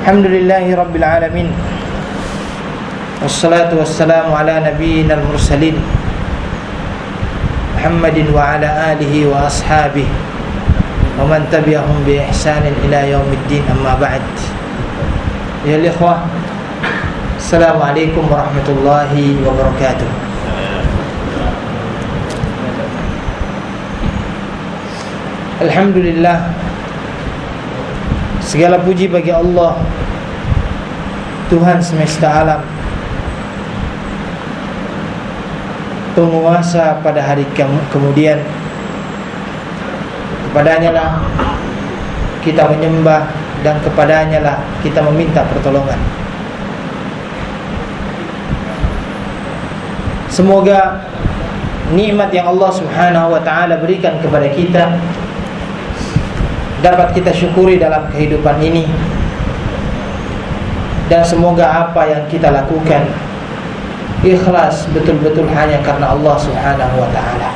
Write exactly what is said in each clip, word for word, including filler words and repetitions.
Alhamdulillahi Rabbil Alamin. Wassalatu wassalamu ala nabiyyina al-mursalin Muhammadin wa ala alihi wa ashabihi wa man tabi'ahum bi ihsanin ila yaumiddin, amma ba'd. Ya ikhwah, Assalamualaikum warahmatullahi wabarakatuh. Alhamdulillah, segala puji bagi Allah, Tuhan semesta alam, penguasa pada hari kemudian. Kepadanya lah kita menyembah dan kepadanya lah kita meminta pertolongan. Semoga nikmat yang Allah Subhanahu wa ta'ala berikan kepada kita dapat kita syukuri dalam kehidupan ini, dan semoga apa yang kita lakukan ikhlas betul-betul hanya karena Allah Subhanahu wa ta'ala.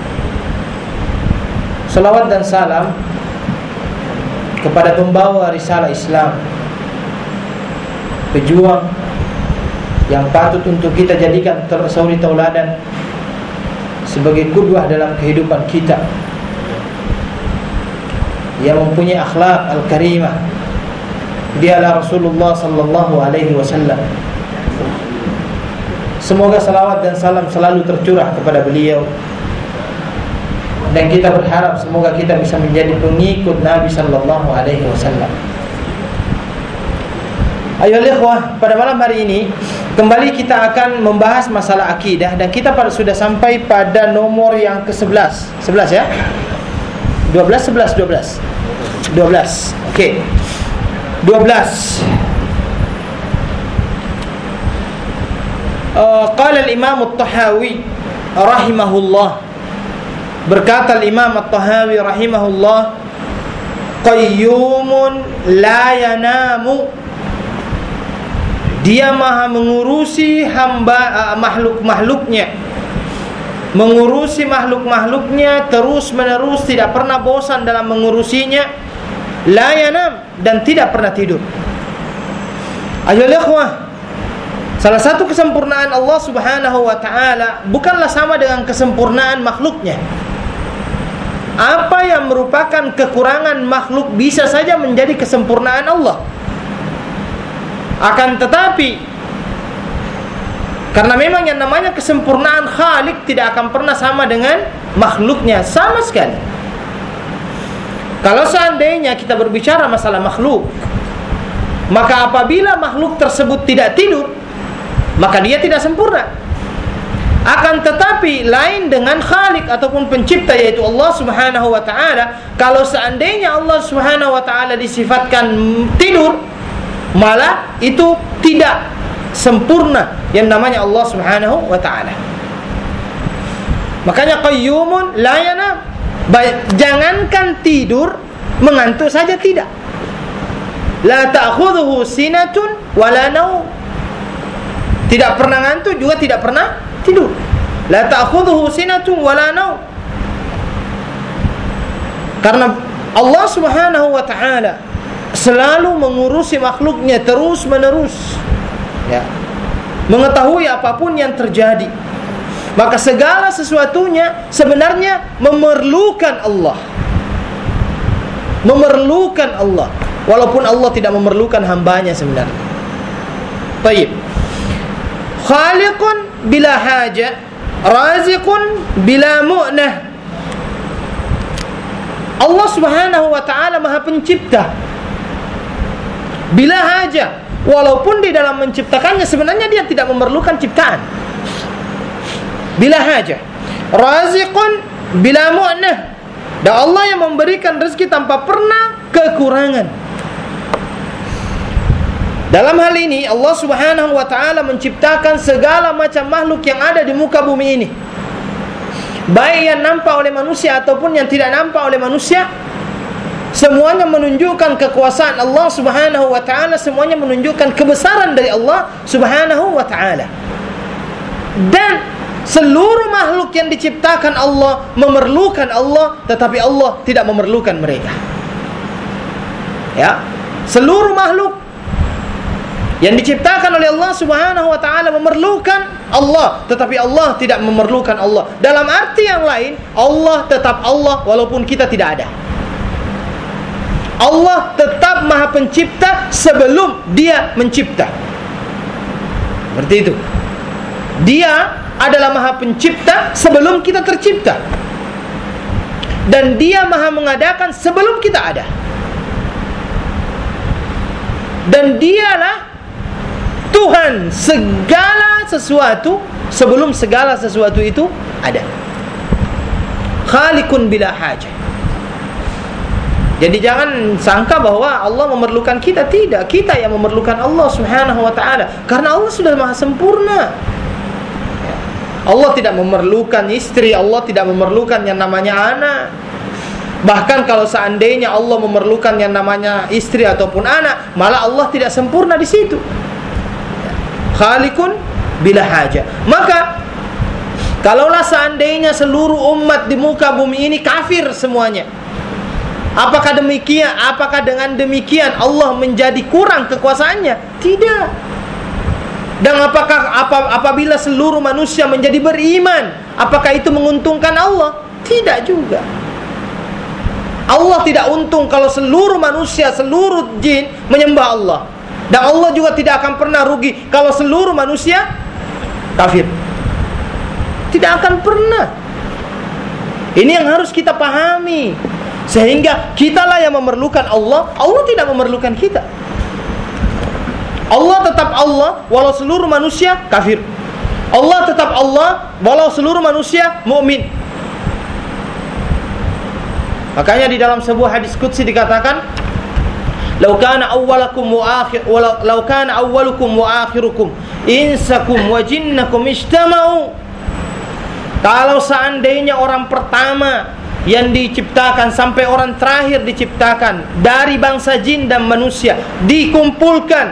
Salawat dan salam kepada pembawa risalah Islam, pejuang yang patut untuk kita jadikan suri tauladan sebagai qudwah dalam kehidupan kita, yang mempunyai akhlak al-karimah. Dialah Rasulullah sallallahu alaihi wasallam. Semoga salawat dan salam selalu tercurah kepada beliau, dan kita berharap semoga kita bisa menjadi pengikut Nabi sallallahu alaihi wasallam. Ayo ikhwah, pada malam hari ini kembali kita akan membahas masalah akidah, dan kita pada sudah sampai pada nomor yang ke sebelas. sebelas ya? dua belas, sebelas, dua belas. dua belas. Okey. dua belas. Uh, qala al-Imam at-Tahawi rahimahullah. Berkata al-Imam at-Tahawi rahimahullah, qayyumun la yanamu. Dia maha mengurusi hamba uh, makhluk-makhluknya, mengurusi makhluk-makhluknya terus menerus, tidak pernah bosan dalam mengurusinya. La yanam, dan tidak pernah tidur. Ayolah ikhwah, salah satu kesempurnaan Allah Subhanahu wa ta'ala bukanlah sama dengan kesempurnaan makhluknya. Apa yang merupakan kekurangan makhluk bisa saja menjadi kesempurnaan Allah. Akan tetapi, karena memang yang namanya kesempurnaan Khalik tidak akan pernah sama dengan makhluknya sama sekali. Kalau seandainya kita berbicara masalah makhluk, maka apabila makhluk tersebut tidak tidur, maka dia tidak sempurna. Akan tetapi lain dengan Khalik ataupun pencipta, yaitu Allah Subhanahu wa ta'ala. Kalau seandainya Allah Subhanahu wa ta'ala disifatkan tidur, malah itu tidak sempurna yang namanya Allah Subhanahu wa ta'ala. Makanya qayyumun la yanam. Jangankan tidur, mengantuk saja tidak. La ta'khudhuhu sinatun wala naum. Tidak pernah ngantuk juga tidak pernah tidur. La ta'khudhuhu sinatun wala naum. Karena Allah Subhanahu wa ta'ala selalu mengurusi makhluknya terus menerus, ya, mengetahui apapun yang terjadi. Maka segala sesuatunya sebenarnya memerlukan Allah, memerlukan Allah, walaupun Allah tidak memerlukan hambanya sebenarnya. Baik. Khaliqun bila haja, raziqun bila mu'nah. Allah Subhanahu wa ta'ala maha pencipta bila haja, walaupun di dalam menciptakannya sebenarnya dia tidak memerlukan ciptaan. Bila haja, raziqun bila mu'nah, dan Allah yang memberikan rezeki tanpa pernah kekurangan. Dalam hal ini Allah Subhanahu wa ta'ala menciptakan segala macam makhluk yang ada di muka bumi ini, baik yang nampak oleh manusia ataupun yang tidak nampak oleh manusia. Semuanya menunjukkan kekuasaan Allah Subhanahu wa ta'ala, semuanya menunjukkan kebesaran dari Allah Subhanahu wa ta'ala. Dan seluruh makhluk yang diciptakan Allah memerlukan Allah, tetapi Allah tidak memerlukan mereka. Ya, seluruh makhluk Yang diciptakan oleh Allah Subhanahu wa taala memerlukan Allah, tetapi Allah tidak memerlukan Allah. Dalam arti yang lain, Allah tetap Allah walaupun kita tidak ada. Allah tetap Maha Pencipta sebelum Dia mencipta. Seperti itu. Dia adalah Maha Pencipta sebelum kita tercipta. Dan Dia Maha mengadakan sebelum kita ada. Dan Dialah Tuhan segala sesuatu sebelum segala sesuatu itu ada. Khaliqun bila hajah. Jadi jangan sangka bahwa Allah memerlukan kita. Tidak, kita yang memerlukan Allah Subhanahu wa ta'ala. Karena Allah sudah maha sempurna. Allah tidak memerlukan istri, Allah tidak memerlukan yang namanya anak. Bahkan kalau seandainya Allah memerlukan yang namanya istri ataupun anak, malah Allah tidak sempurna di situ. Khaliqun bila hajah. Maka kalaulah seandainya seluruh umat di muka bumi ini kafir semuanya, apakah demikian? Apakah dengan demikian Allah menjadi kurang kekuasaannya? Tidak. Dan apakah apa, apabila seluruh manusia menjadi beriman, apakah itu menguntungkan Allah? Tidak juga. Allah tidak untung kalau seluruh manusia, seluruh jin menyembah Allah. Dan Allah juga tidak akan pernah rugi kalau seluruh manusia kafir. Tidak akan pernah. Ini yang harus kita pahami. Sehingga kitalah yang memerlukan Allah, Allah tidak memerlukan kita. Allah tetap Allah walau seluruh manusia kafir. Allah tetap Allah walau seluruh manusia mukmin. Makanya di dalam sebuah hadis qudsi dikatakan, "Lau kana awwalakum wa akhir walau kana awwalukum wa akhirukum insakum wa jinnakum ijtama'u." Kalau seandainya orang pertama yang diciptakan sampai orang terakhir diciptakan dari bangsa jin dan manusia dikumpulkan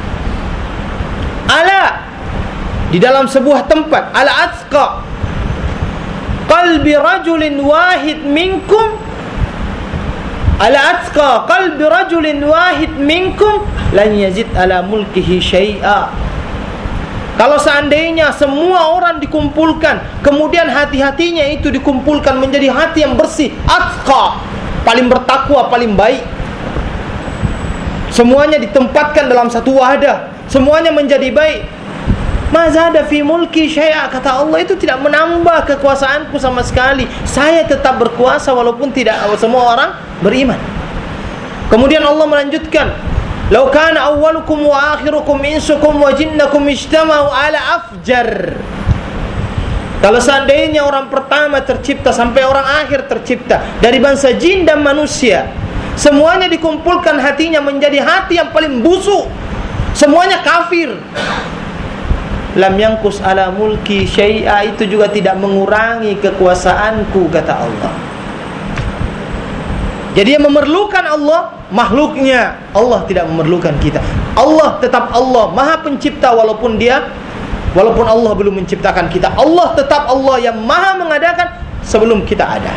ala di dalam sebuah tempat, ala atqa qalbi rajulin wahid minkum, ala atqa qalbi rajulin wahid minkum lan yazid ala mulkihi syai'a. Kalau seandainya semua orang dikumpulkan, kemudian hati-hatinya itu dikumpulkan menjadi hati yang bersih, atqa, paling bertakwa, paling baik, semuanya ditempatkan dalam satu wadah, semuanya menjadi baik, mazada fi mulki syai'a, kata Allah, itu tidak menambah kekuasaanku sama sekali. Saya tetap berkuasa walaupun tidak semua orang beriman. Kemudian Allah melanjutkan, "Lau kana awwalukum wa akhirukum insukum wa jinnakum ijtama'u ala afjar." Kalau seandainya orang pertama tercipta sampai orang akhir tercipta dari bangsa jin dan manusia, semuanya dikumpulkan hatinya menjadi hati yang paling busuk, semuanya kafir, lam yangkus ala mulki syai'a, itu juga tidak mengurangi kekuasaanku, kata Allah. Jadi yang memerlukan Allah makhluknya, Allah tidak memerlukan kita. Allah tetap Allah, Maha Pencipta walaupun dia walaupun Allah belum menciptakan kita. Allah tetap Allah yang Maha mengadakan sebelum kita ada.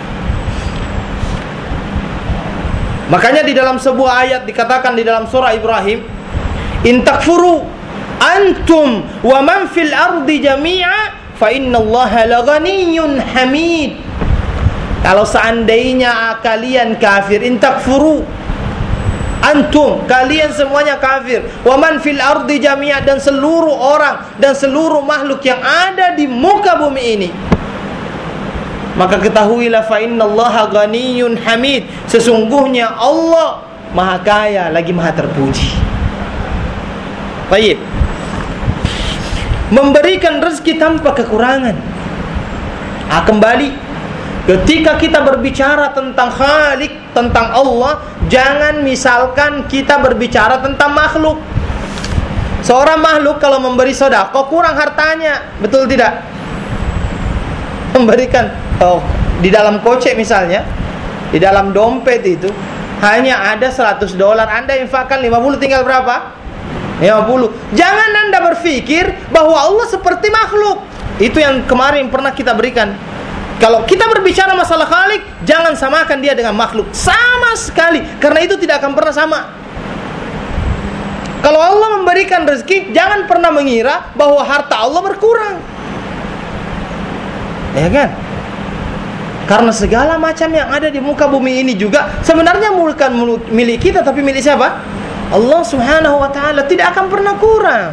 Makanya di dalam sebuah ayat dikatakan di dalam surah Ibrahim, "In takfuru antum wa man fil ardi jami'a fa innallaha laghaniyyun hamid." Kalau seandainya kalian kafir, in takfuru antum, kalian semuanya kafir, wa man fil ardi jami'a, dan seluruh orang dan seluruh makhluk yang ada di muka bumi ini, maka ketahuilah fa innallaha ghaniyyun hamid, sesungguhnya Allah Maha Kaya lagi Maha Terpuji. Baik. Memberikan rezeki tanpa kekurangan. Ah, kembali ketika kita berbicara tentang Khalik, tentang Allah, jangan misalkan kita berbicara tentang makhluk. Seorang makhluk kalau memberi sedekah kurang hartanya, betul tidak? Memberikan oh, di dalam kocek misalnya, di dalam dompet itu hanya ada seratus dolar, Anda infakkan lima puluh, tinggal berapa? lima puluh. Jangan Anda berpikir bahwa Allah seperti makhluk. Itu yang kemarin pernah kita berikan. Kalau kita berbicara masalah Khalik, jangan samakan dia dengan makhluk sama sekali, karena itu tidak akan pernah sama. Kalau Allah memberikan rezeki, jangan pernah mengira bahwa harta Allah berkurang. Ya kan? Karena segala macam yang ada di muka bumi ini juga sebenarnya bukan milik kita, tapi milik siapa? Allah Subhanahu wa ta'ala. Tidak akan pernah kurang.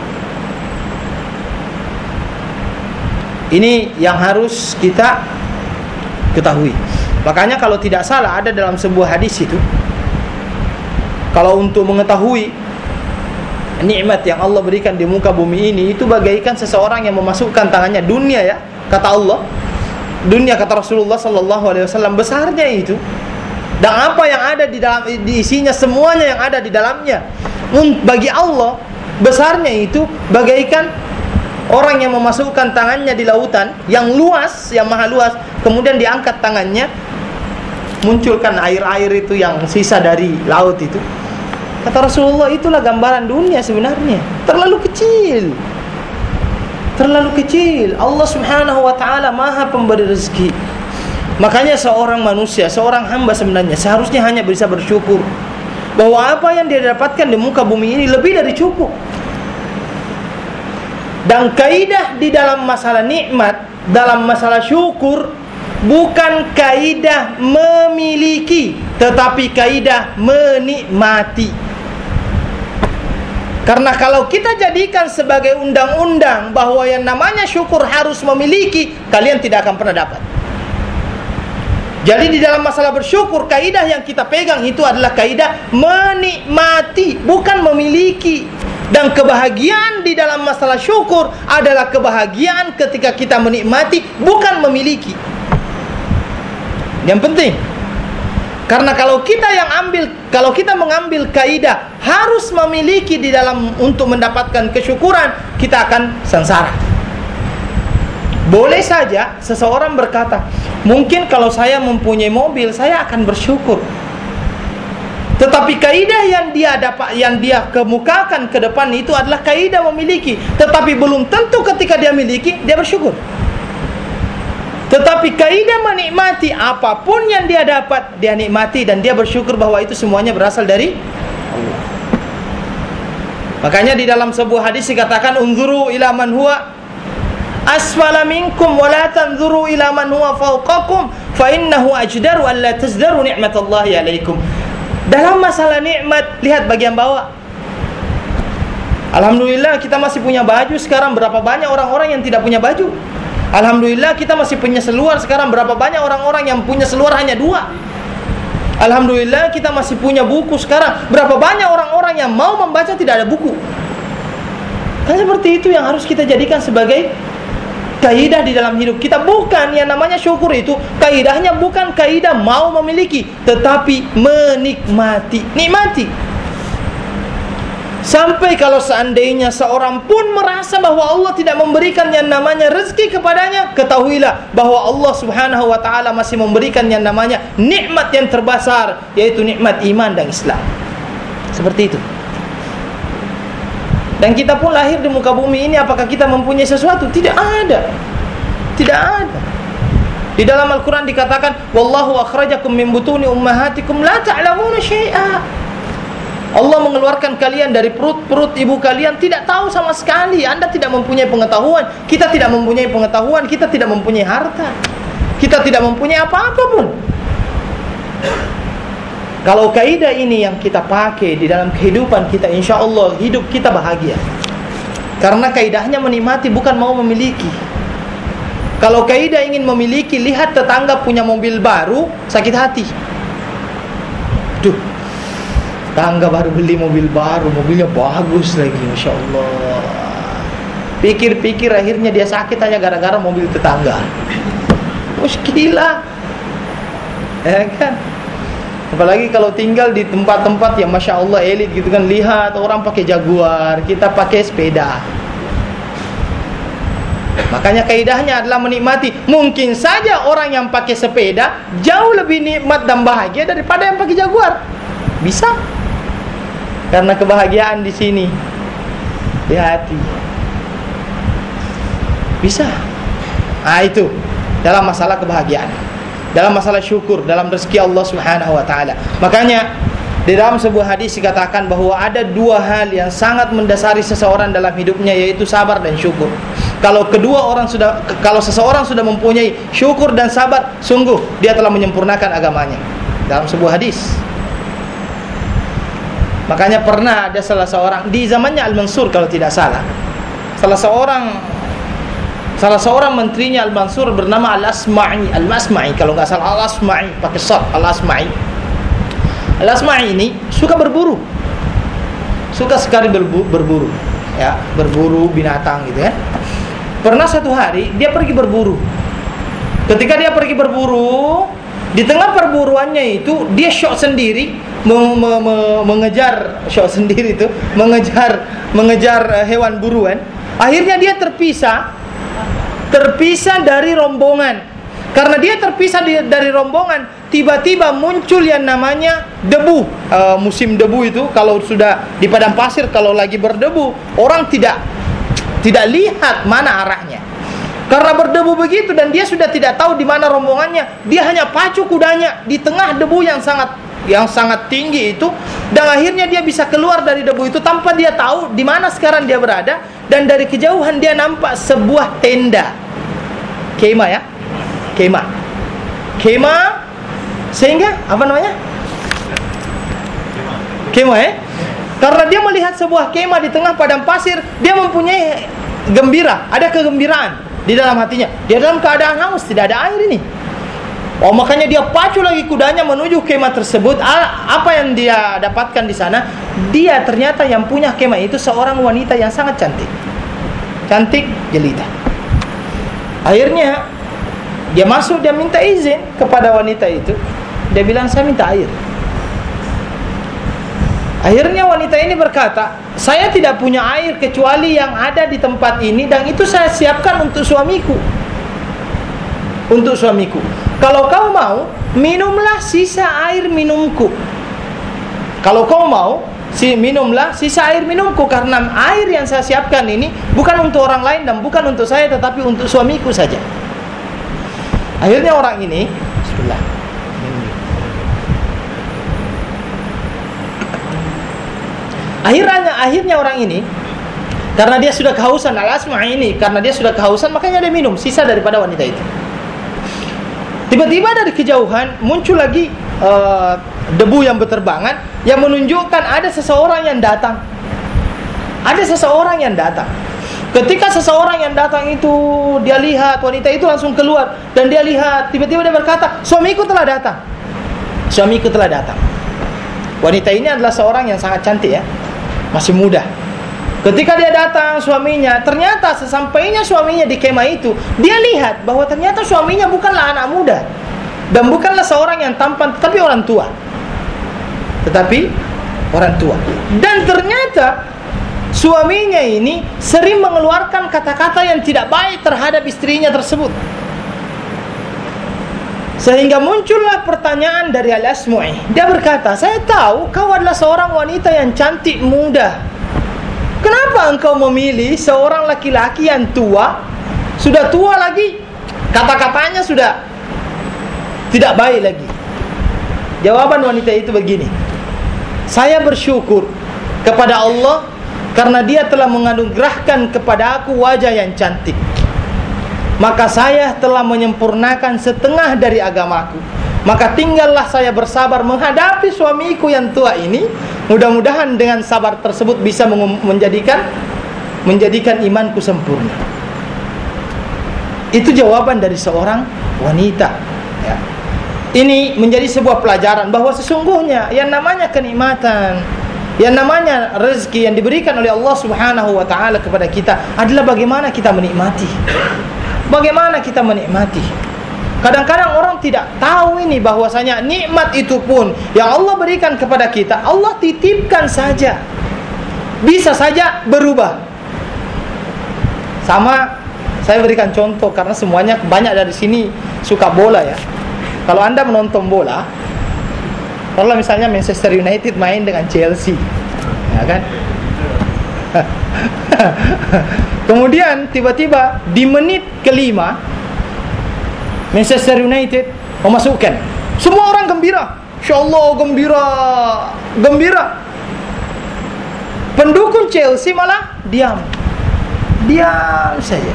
Ini yang harus kita ketahui. Makanya kalau tidak salah ada dalam sebuah hadis itu, kalau untuk mengetahui nikmat yang Allah berikan di muka bumi ini, itu bagaikan seseorang yang memasukkan tangannya dunia, ya, kata Allah. Dunia, kata Rasulullah sallallahu alaihi wasallam, besarnya itu. Dan apa yang ada di dalam, di isinya, semuanya yang ada di dalamnya, bagi Allah besarnya itu bagaikan orang yang memasukkan tangannya di lautan yang luas, yang maha luas, kemudian diangkat tangannya, munculkan air-air itu yang sisa dari laut itu. Kata Rasulullah, itulah gambaran dunia sebenarnya. Terlalu kecil. Terlalu kecil. Allah Subhanahu wa ta'ala maha pemberi rezeki. Makanya seorang manusia, seorang hamba sebenarnya seharusnya hanya bisa bersyukur bahwa apa yang dia dapatkan di muka bumi ini lebih dari cukup. Dan kaidah di dalam masalah nikmat, dalam masalah syukur, bukan kaidah memiliki, tetapi kaidah menikmati. Karena kalau kita jadikan sebagai undang-undang bahwa yang namanya syukur harus memiliki, kalian tidak akan pernah dapat. Jadi di dalam masalah bersyukur, kaidah yang kita pegang itu adalah kaidah menikmati, bukan memiliki. Dan kebahagiaan di dalam masalah syukur adalah kebahagiaan ketika kita menikmati, bukan memiliki. Yang penting. Karena kalau kita yang ambil, kalau kita mengambil kaidah harus memiliki di dalam untuk mendapatkan kesyukuran, kita akan sengsara. Boleh saja seseorang berkata, mungkin kalau saya mempunyai mobil, saya akan bersyukur. Tetapi kaidah yang dia dapat, yang dia kemukakan ke depan itu adalah kaidah memiliki. Tetapi belum tentu ketika dia miliki, dia bersyukur. Tetapi kaidah menikmati, apapun yang dia dapat, dia nikmati dan dia bersyukur bahwa itu semuanya berasal dari Allah. Makanya di dalam sebuah hadis dikatakan, unzuru ila man huwa asfala minkum wa la tanzuru ila man huwa fawqakum fa innahu ajdaru an la tazdaru ni'matallahi alaikum. Dalam masalah nikmat, lihat bagian bawah. Alhamdulillah kita masih punya baju sekarang. Berapa banyak orang-orang yang tidak punya baju? Alhamdulillah kita masih punya seluar sekarang. Berapa banyak orang-orang yang punya seluar hanya dua? Alhamdulillah kita masih punya buku sekarang. Berapa banyak orang-orang yang mau membaca tidak ada buku? Kan seperti itu yang harus kita jadikan sebagai kaidah di dalam hidup kita. Bukan yang namanya syukur itu, kaidahnya bukan kaidah mau memiliki, tetapi menikmati. Nikmati. Sampai kalau seandainya seorang pun merasa bahwa Allah tidak memberikan yang namanya rezeki kepadanya, ketahuilah bahwa Allah Subhanahu wa ta'ala masih memberikan yang namanya nikmat yang terbesar, yaitu nikmat iman dan Islam. Seperti itu. Dan kita pun lahir di muka bumi ini, apakah kita mempunyai sesuatu? Tidak ada. Tidak ada. Di dalam Al-Quran dikatakan, wallahu akhrajakum min butuni ummahatikum la ta'lamuna syai'a. Allah mengeluarkan kalian dari perut-perut ibu kalian, tidak tahu sama sekali. Anda tidak mempunyai pengetahuan. Kita tidak mempunyai pengetahuan. Kita tidak mempunyai harta. Kita tidak mempunyai apa-apa pun. Kalau kaidah ini yang kita pakai di dalam kehidupan kita, insya Allah hidup kita bahagia. Karena kaidahnya menikmati, bukan mau memiliki. Kalau kaidah ingin memiliki, lihat tetangga punya mobil baru, sakit hati. Duh, tetangga baru beli mobil baru, mobilnya bagus lagi, masya Allah. Pikir-pikir akhirnya dia sakit hanya gara-gara mobil tetangga. Muskilah, ya kan? Apalagi kalau tinggal di tempat-tempat yang masya Allah elit gitu kan, lihat orang pakai Jaguar, kita pakai sepeda. Makanya kaidahnya adalah menikmati. Mungkin saja orang yang pakai sepeda jauh lebih nikmat dan bahagia daripada yang pakai Jaguar. Bisa. Karena kebahagiaan di sini di hati. Bisa. Nah itu dalam masalah kebahagiaan, dalam masalah syukur, dalam rezeki Allah Subhanahu wa ta'ala. Makanya Di dalam sebuah hadis dikatakan bahwa ada dua hal yang sangat mendasari seseorang dalam hidupnya, yaitu sabar dan syukur. Kalau kedua orang sudah, kalau seseorang sudah mempunyai syukur dan sabar, sungguh dia telah menyempurnakan agamanya. Dalam sebuah hadis. Makanya pernah ada salah seorang di zamannya Al-Mansur kalau tidak salah. Salah seorang salah seorang menterinya Al-Mansur bernama Al-Asma'i, Al-Masma'i kalau enggak salah, Al-Asma'i pakai shad, Al-Asma'i. Al-Asma'i ini suka berburu. Suka sekali berbu- berburu. Ya, berburu binatang gitu ya. Pernah satu hari dia pergi berburu. Ketika dia pergi berburu, di tengah perburuannya itu dia syok sendiri, me- me- me- mengejar syok sendiri itu, mengejar mengejar uh, hewan buruan. Akhirnya dia terpisah, terpisah dari rombongan. Karena dia terpisah di, dari rombongan, tiba-tiba muncul yang namanya debu. Uh, musim debu itu kalau sudah di padang pasir, kalau lagi berdebu, orang tidak tidak lihat mana arahnya. Karena berdebu begitu dan dia sudah tidak tahu di mana rombongannya, dia hanya pacu kudanya di tengah debu yang sangat yang sangat tinggi itu, dan akhirnya dia bisa keluar dari debu itu tanpa dia tahu di mana sekarang dia berada. Dan dari kejauhan dia nampak sebuah tenda, kemah ya, kemah, kemah, sehingga apa namanya? Kemah ya. Karena dia melihat sebuah kemah di tengah padang pasir, dia mempunyai gembira, ada kegembiraan di dalam hatinya. Dia dalam keadaan haus, tidak ada air ini. Oh, makanya dia pacu lagi kudanya menuju kemah tersebut. Apa yang dia dapatkan di sana? Dia ternyata yang punya kemah itu seorang wanita yang sangat cantik. Cantik jelita. Akhirnya dia masuk, dia minta izin kepada wanita itu. Dia bilang, saya minta air. Akhirnya wanita ini berkata, saya tidak punya air kecuali yang ada di tempat ini, dan itu saya siapkan untuk suamiku. Untuk suamiku. Kalau kau mau, minumlah sisa air minumku. Kalau kau mau, si minumlah sisa air minumku, karena air yang saya siapkan ini bukan untuk orang lain dan bukan untuk saya, tetapi untuk suamiku saja. Akhirnya orang ini, bismillah. Akhirnya, akhirnya orang ini, karena dia sudah kehausan, Al-Asma' ini, karena dia sudah kehausan, makanya dia minum sisa daripada wanita itu. Tiba-tiba dari kejauhan muncul lagi uh, debu yang berterbangan, yang menunjukkan ada seseorang yang datang. Ada seseorang yang datang. Ketika seseorang yang datang itu, dia lihat wanita itu langsung keluar, dan dia lihat, tiba-tiba dia berkata, suamiku telah datang. Suamiku telah datang. Wanita ini adalah seorang yang sangat cantik ya, masih muda. Ketika dia datang, suaminya, ternyata sesampainya suaminya di kemah itu, dia lihat bahwa ternyata suaminya bukanlah anak muda, dan bukanlah seorang yang tampan, tetapi orang tua. Tetapi orang tua. Dan ternyata suaminya ini sering mengeluarkan kata-kata yang tidak baik terhadap istrinya tersebut. Sehingga muncullah pertanyaan dari Al-Asma'i. Dia berkata, saya tahu kau adalah seorang wanita yang cantik muda. Kenapa engkau memilih seorang laki-laki yang tua, sudah tua lagi, kata-katanya sudah tidak baik lagi? Jawaban wanita itu begini, saya bersyukur kepada Allah karena Dia telah menganugerahkan kepada aku wajah yang cantik. Maka saya telah menyempurnakan setengah dari agamaku. Maka tinggallah saya bersabar menghadapi suamiku yang tua ini. Mudah-mudahan dengan sabar tersebut bisa menjadikan menjadikan imanku sempurna. Itu jawaban dari seorang wanita ya. Ini menjadi sebuah pelajaran bahwa sesungguhnya yang namanya kenikmatan, yang namanya rezeki yang diberikan oleh Allah Subhanahu wa taala kepada kita adalah bagaimana kita menikmati. Bagaimana kita menikmati. Kadang-kadang orang tidak tahu ini, bahwasanya nikmat itu pun yang Allah berikan kepada kita, Allah titipkan saja, bisa saja berubah. Sama, saya berikan contoh karena semuanya banyak dari sini suka bola ya. Kalau anda menonton bola, kalau misalnya Manchester United main dengan Chelsea, ya kan? Kemudian tiba-tiba di menit kelima Manchester United memasukkan, semua orang gembira, insyaallah gembira, gembira. Pendukung Chelsea malah diam, diam saja.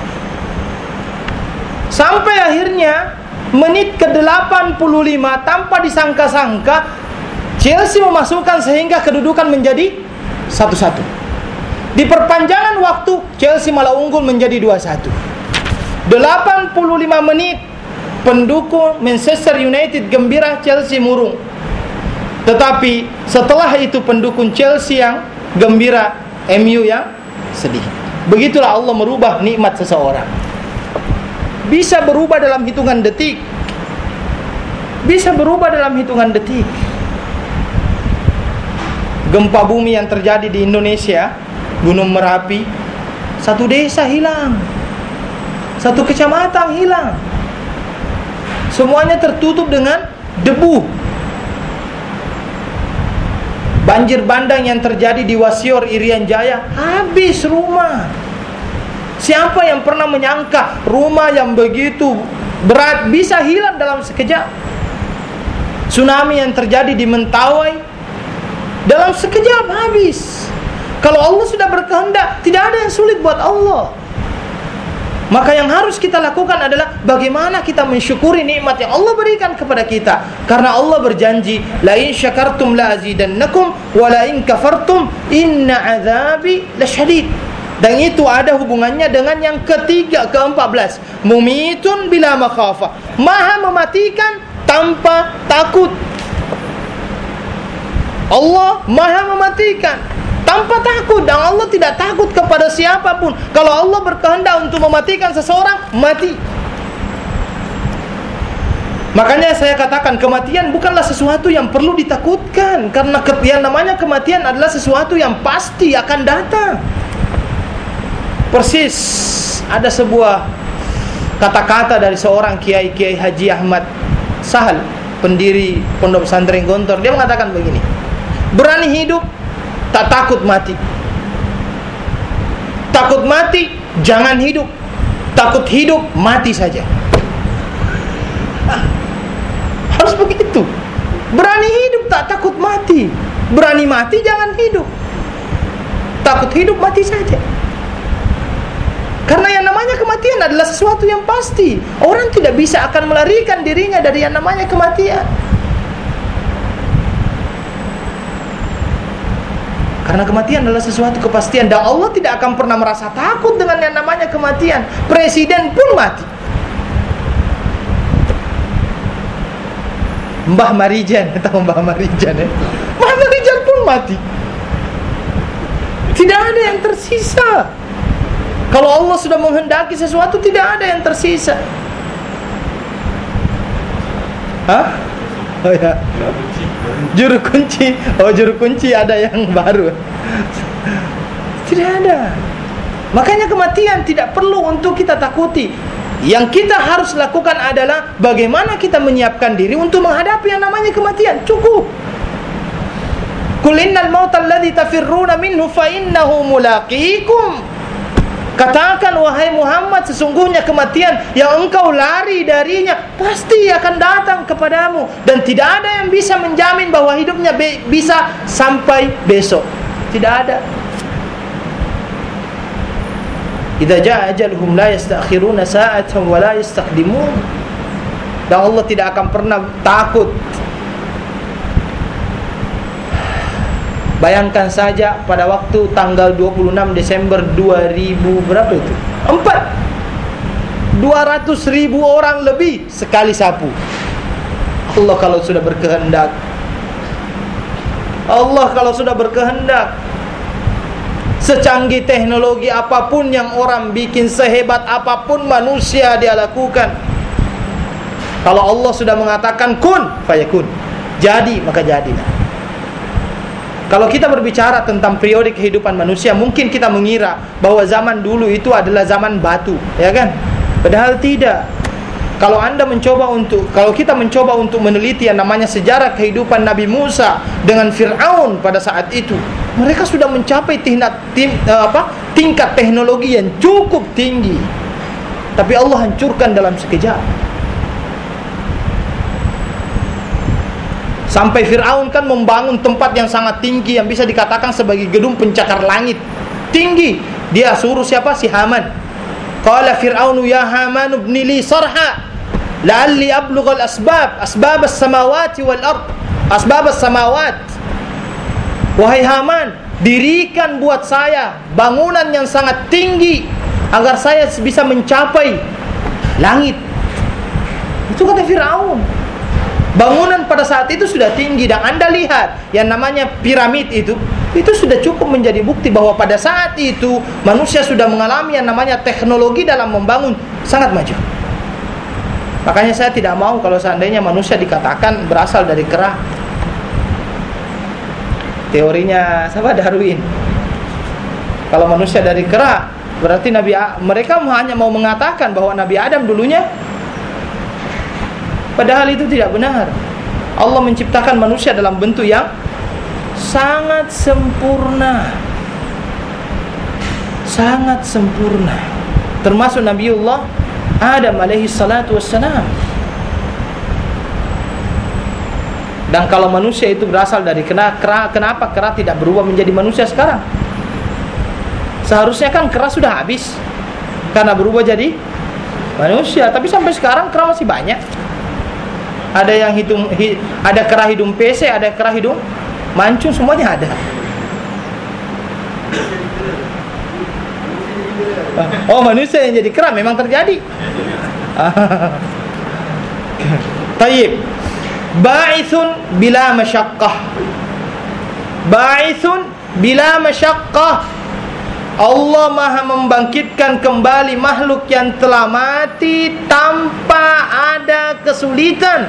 Sampai akhirnya menit ke delapan puluh lima tanpa disangka-sangka Chelsea memasukkan sehingga kedudukan menjadi satu satu. Di perpanjangan waktu Chelsea malah unggul menjadi dua satu. delapan puluh lima menit pendukung Manchester United gembira, Chelsea murung. Tetapi setelah itu pendukung Chelsea yang gembira, M U yang sedih. Begitulah Allah merubah nikmat seseorang. Bisa berubah dalam hitungan detik. Bisa berubah dalam hitungan detik. Gempa bumi yang terjadi di Indonesia, Gunung Merapi, satu desa hilang, satu kecamatan hilang. Semuanya tertutup dengan debu. Banjir bandang yang terjadi di Wasior, Irian Jaya, habis rumah. Siapa yang pernah menyangka rumah yang begitu berat bisa hilang dalam sekejap? Tsunami yang terjadi di Mentawai, dalam sekejap habis. Kalau Allah sudah berkehendak, tidak ada yang sulit buat Allah. Maka yang harus kita lakukan adalah bagaimana kita mensyukuri nikmat yang Allah berikan kepada kita. Karena Allah berjanji, la in syakartum la azidannakum wa la in kafartum inna azabi lasyadid. Dan itu ada hubungannya dengan yang ketiga, keempat belas. Mumitun bila makhafah, maha mematikan tanpa takut. Allah maha mematikan tanpa takut, dan Allah tidak takut kepada siapapun. Kalau Allah berkehendak untuk mematikan seseorang, mati. Makanya saya katakan kematian bukanlah sesuatu yang perlu ditakutkan, karena yang namanya kematian adalah sesuatu yang pasti akan datang. Persis ada sebuah kata-kata dari seorang Kiai Kiai Haji Ahmad Sahal, pendiri Pondok Pesantren Gontor. Dia mengatakan begini: berani hidup, tak takut mati. Takut mati, jangan hidup. Takut hidup, mati saja. Ah, harus begitu. Berani hidup, tak takut mati. Berani mati, jangan hidup. Takut hidup, mati saja. Karena yang namanya kematian adalah sesuatu yang pasti. Orang tidak bisa akan melarikan dirinya dari yang namanya kematian. Karena kematian adalah sesuatu kepastian, dan Allah tidak akan pernah merasa takut dengan yang namanya kematian. Presiden pun mati. Mbah Marijan, tahu Mbah Marijan ya? Mbah Marijan pun mati. Tidak ada yang tersisa. Kalau Allah sudah menghendaki sesuatu, tidak ada yang tersisa. Hah? Oh ya. Juru kunci. Oh, juru kunci ada yang baru. Tidak ada. Makanya kematian tidak perlu untuk kita takuti. Yang kita harus lakukan adalah bagaimana kita menyiapkan diri untuk menghadapi yang namanya kematian. Cukup. Qul innal mauta alladzi tafirruna minhu fa innahu mulaqikum. Katakan wahai Muhammad, sesungguhnya kematian yang engkau lari darinya pasti akan datang kepadamu, dan tidak ada yang bisa menjamin bahwa hidupnya be- bisa sampai besok. Tidak ada. Idza jaa ajaluhum la yastakhiruna sa'atan wa la yastaqdimun. Dan Allah tidak akan pernah takut. Bayangkan saja pada waktu tanggal dua puluh enam Desember dua ribu berapa itu? empat dua ratus ribu orang lebih sekali sapu. Allah kalau sudah berkehendak, Allah kalau sudah berkehendak, secanggih teknologi apapun yang orang bikin, sehebat apapun manusia dia lakukan, kalau Allah sudah mengatakan kun fayakun, jadi maka jadilah. Kalau kita berbicara tentang periode kehidupan manusia, mungkin kita mengira bahwa zaman dulu itu adalah zaman batu, ya kan? Padahal tidak. Kalau Anda mencoba untuk, kalau kita mencoba untuk meneliti yang namanya sejarah kehidupan Nabi Musa dengan Fir'aun pada saat itu, mereka sudah mencapai tingkat, tim, apa, tingkat teknologi yang cukup tinggi, tapi Allah hancurkan dalam sekejap. Sampai Fir'aun kan membangun tempat yang sangat tinggi, yang bisa dikatakan sebagai gedung pencakar langit, tinggi. Dia suruh siapa? Si Haman. Qala Fir'aunu ya Haman ibni li sarha la'alli ablugha al-asbab asbab as-samawati wal ard. Asbab as-samawat. Wahai Haman, dirikan buat saya bangunan yang sangat tinggi agar saya bisa mencapai langit. Itu kata Fir'aun. Bangunan pada saat itu sudah tinggi, dan Anda lihat yang namanya piramid itu, itu sudah cukup menjadi bukti bahwa pada saat itu manusia sudah mengalami yang namanya teknologi dalam membangun sangat maju. Makanya saya tidak mau kalau seandainya manusia dikatakan berasal dari kera. Teorinya siapa? Darwin. Kalau manusia dari kera, berarti Nabi mereka hanya mau mengatakan bahwa Nabi Adam dulunya, padahal itu tidak benar. Allah menciptakan manusia dalam bentuk yang sangat sempurna, sangat sempurna, termasuk Nabiullah Adam alaihi salatu wassalam. Dan kalau manusia itu berasal dari kera, kera, kenapa kera tidak berubah menjadi manusia sekarang? Seharusnya kan kera sudah habis karena berubah jadi manusia, tapi sampai sekarang kera masih banyak. Ada yang hidung, hi, ada kera hidung P C, ada kera hidung mancung, semuanya ada. Oh, manusia yang jadi kera memang terjadi. Tayyib. Ba'ithun bila masyaqqah. Ba'ithun bila masyaqqah. Allah Maha membangkitkan kembali makhluk yang telah mati tanpa ada kesulitan.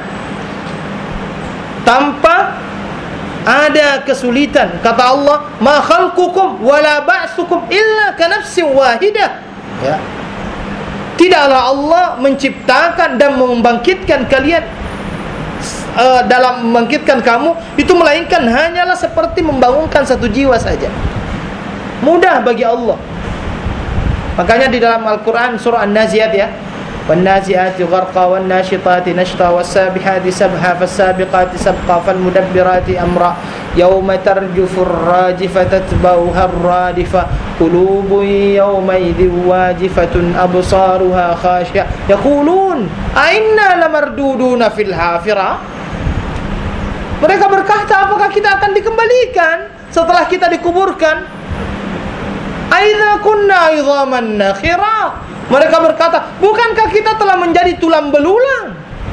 Tanpa ada kesulitan. Kata Allah, "Ma khalqukum wala ba'tsukum illa ka nafsin wahidah." Ya. Tidaklah Allah menciptakan dan membangkitkan kalian uh, dalam membangkitkan kamu itu melainkan hanyalah seperti membangunkan satu jiwa saja. Mudah bagi Allah. Makanya di dalam Al-Quran surah An-Nazi'at ya, wan-nazi'ati gharqa wan-nashitati nashta was-sabihati sabha fas-sabiqati sabqa fal-mudabbirati amra yawma tarjufu ar-rajifa tatba'uha ar-radifa qulubun yawma idzin wajifatun absaruha khashi'ah yaqulun a'inna lamarduduna fil hafirah. Mereka berkata, apakah kita akan dikembalikan setelah kita dikuburkan? Aidza kunna idhaman nakhira. Mereka berkata, bukankah kita telah menjadi tulang belulang?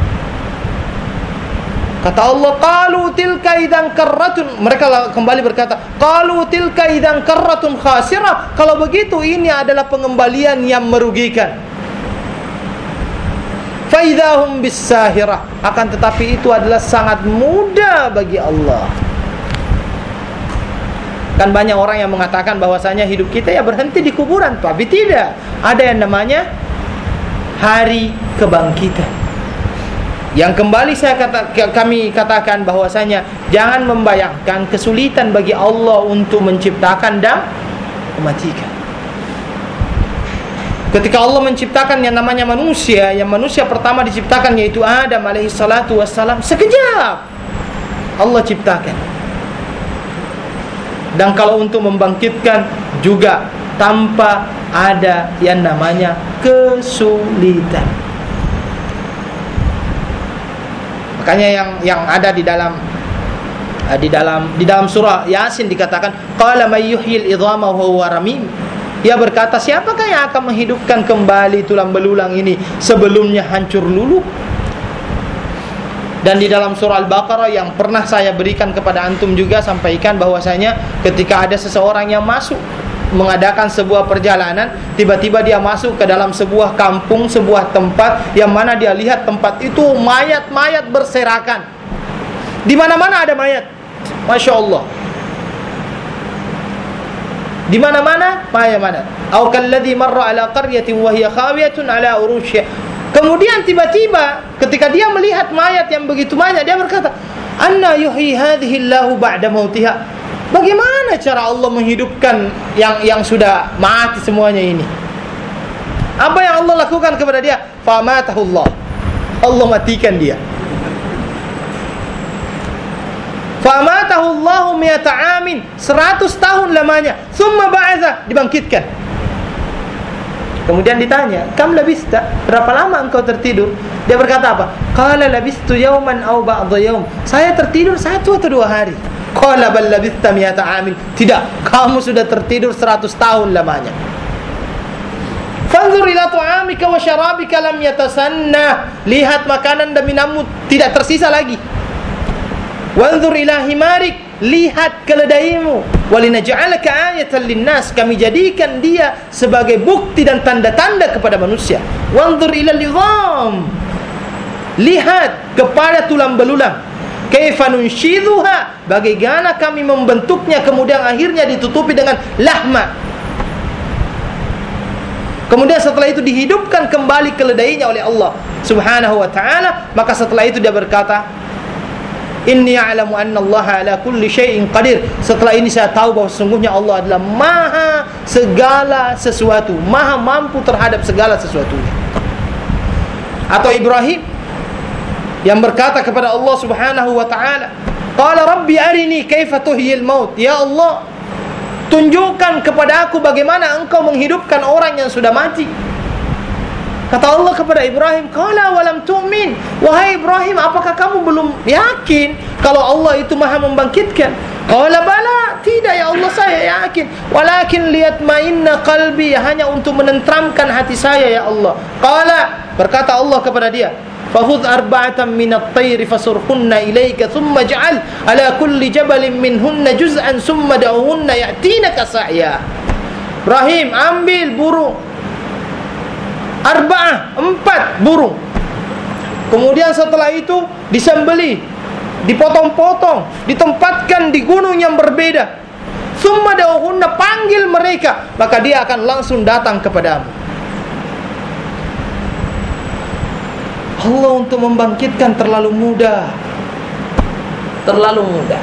Kata Allah, qalu tilka idzan karratun. Mereka kembali berkata, qalu tilka idzan karratun khasirah. Kalau begitu ini adalah pengembalian yang merugikan. Fa idzahum bis-sahirah. Akan tetapi itu adalah sangat mudah bagi Allah. Kan banyak orang yang mengatakan bahwasanya hidup kita ya berhenti di kuburan, tapi tidak. Ada yang namanya hari kebangkitan. Yang kembali saya kata, kami katakan bahwasanya jangan membayangkan kesulitan bagi Allah untuk menciptakan dan mematikan. Ketika Allah menciptakan yang namanya manusia, yang manusia pertama diciptakan yaitu Adam alaihi salatu wassalam, sekejap Allah ciptakan. Dan kalau untuk membangkitkan juga tanpa ada yang namanya kesulitan. Makanya yang yang ada di dalam di dalam di dalam surah Yasin dikatakan qala may yuhyil idhama wa huwa ramim. Dia berkata, siapakah yang akan menghidupkan kembali tulang belulang ini sebelumnya hancur luluh? Dan di dalam surah Al-Baqarah yang pernah saya berikan kepada antum juga, sampaikan bahwasanya ketika ada seseorang yang masuk mengadakan sebuah perjalanan, tiba-tiba dia masuk ke dalam sebuah kampung, sebuah tempat yang mana dia lihat tempat itu mayat-mayat berserakan. Di mana-mana ada mayat. Masya Allah. Di mana-mana mayat-mayat. Au kalladzi marra ala qaryatin wa hiya khawiyatun ala urushiha. Kemudian tiba-tiba ketika dia melihat mayat yang begitu banyak, dia berkata, "Anna yuhyi hadhihi Allahu ba'da mautiha." Bagaimana cara Allah menghidupkan yang yang sudah mati semuanya ini? Apa yang Allah lakukan kepada dia? Famatahullah. Allah matikan dia. Famatahu Allahu mi'ata amin, seratus tahun lamanya. Tsumma ba'atha, dibangkitkan. Kemudian ditanya, kam labista, berapa lama engkau tertidur? Dia berkata apa? Qala labistu yawman aw ba'dha yawm, saya tertidur satu atau dua hari. Qala bal labista mi'ata amin, tidak, kamu sudah tertidur seratus tahun lamanya. Fanzur ila ta'amika wa syarabika lam yatasanna, lihat makanan dan minummu tidak tersisa lagi. Wanzur ila himarik, lihat keledaimu. Walinaj'alaka ayatan linnas, kami jadikan dia sebagai bukti dan tanda-tanda kepada manusia. Wanzur ila lidham, lihat kepada tulang belulang. Kaifa nunshiduha, bagaimana kami membentuknya kemudian akhirnya ditutupi dengan lahma. Kemudian setelah itu dihidupkan kembali keledainya oleh Allah Subhanahu wa ta'ala. Maka setelah itu dia berkata, Inni a'lamu anna Allah ala kulli syai'in qadir. Setelah ini saya tahu bahwa sesungguhnya Allah adalah maha segala sesuatu, maha mampu terhadap segala sesuatu. Atau Ibrahim yang berkata kepada Allah Subhanahu wa ta'ala, Qala Rabbi arini kaifa tuhyil maut. Ya Allah, tunjukkan kepada aku bagaimana engkau menghidupkan orang yang sudah mati. Kata Allah kepada Ibrahim, Qala walam tu'min, wahai Ibrahim, apakah kamu belum yakin kalau Allah itu maha membangkitkan? Qala bala, tidak ya Allah, saya yakin. Walakin liyatma'inna qalbi, hanya untuk menenteramkan hati saya ya Allah. Qala, berkata Allah kepada dia, Fahudh arba'atan minat tayri fasurhunna ilayka thumma ja'al ala kulli jabalin minhunna juz'an thumma da'uhunna ya'tinaka sa'ya. Ibrahim, ambil burung arba'ah, empat burung. Kemudian setelah itu disembelih, dipotong-potong, ditempatkan di gunung yang berbeda. Thumma da'uhunna, panggil mereka, maka dia akan langsung datang kepadamu. Allah untuk membangkitkan terlalu mudah, terlalu mudah.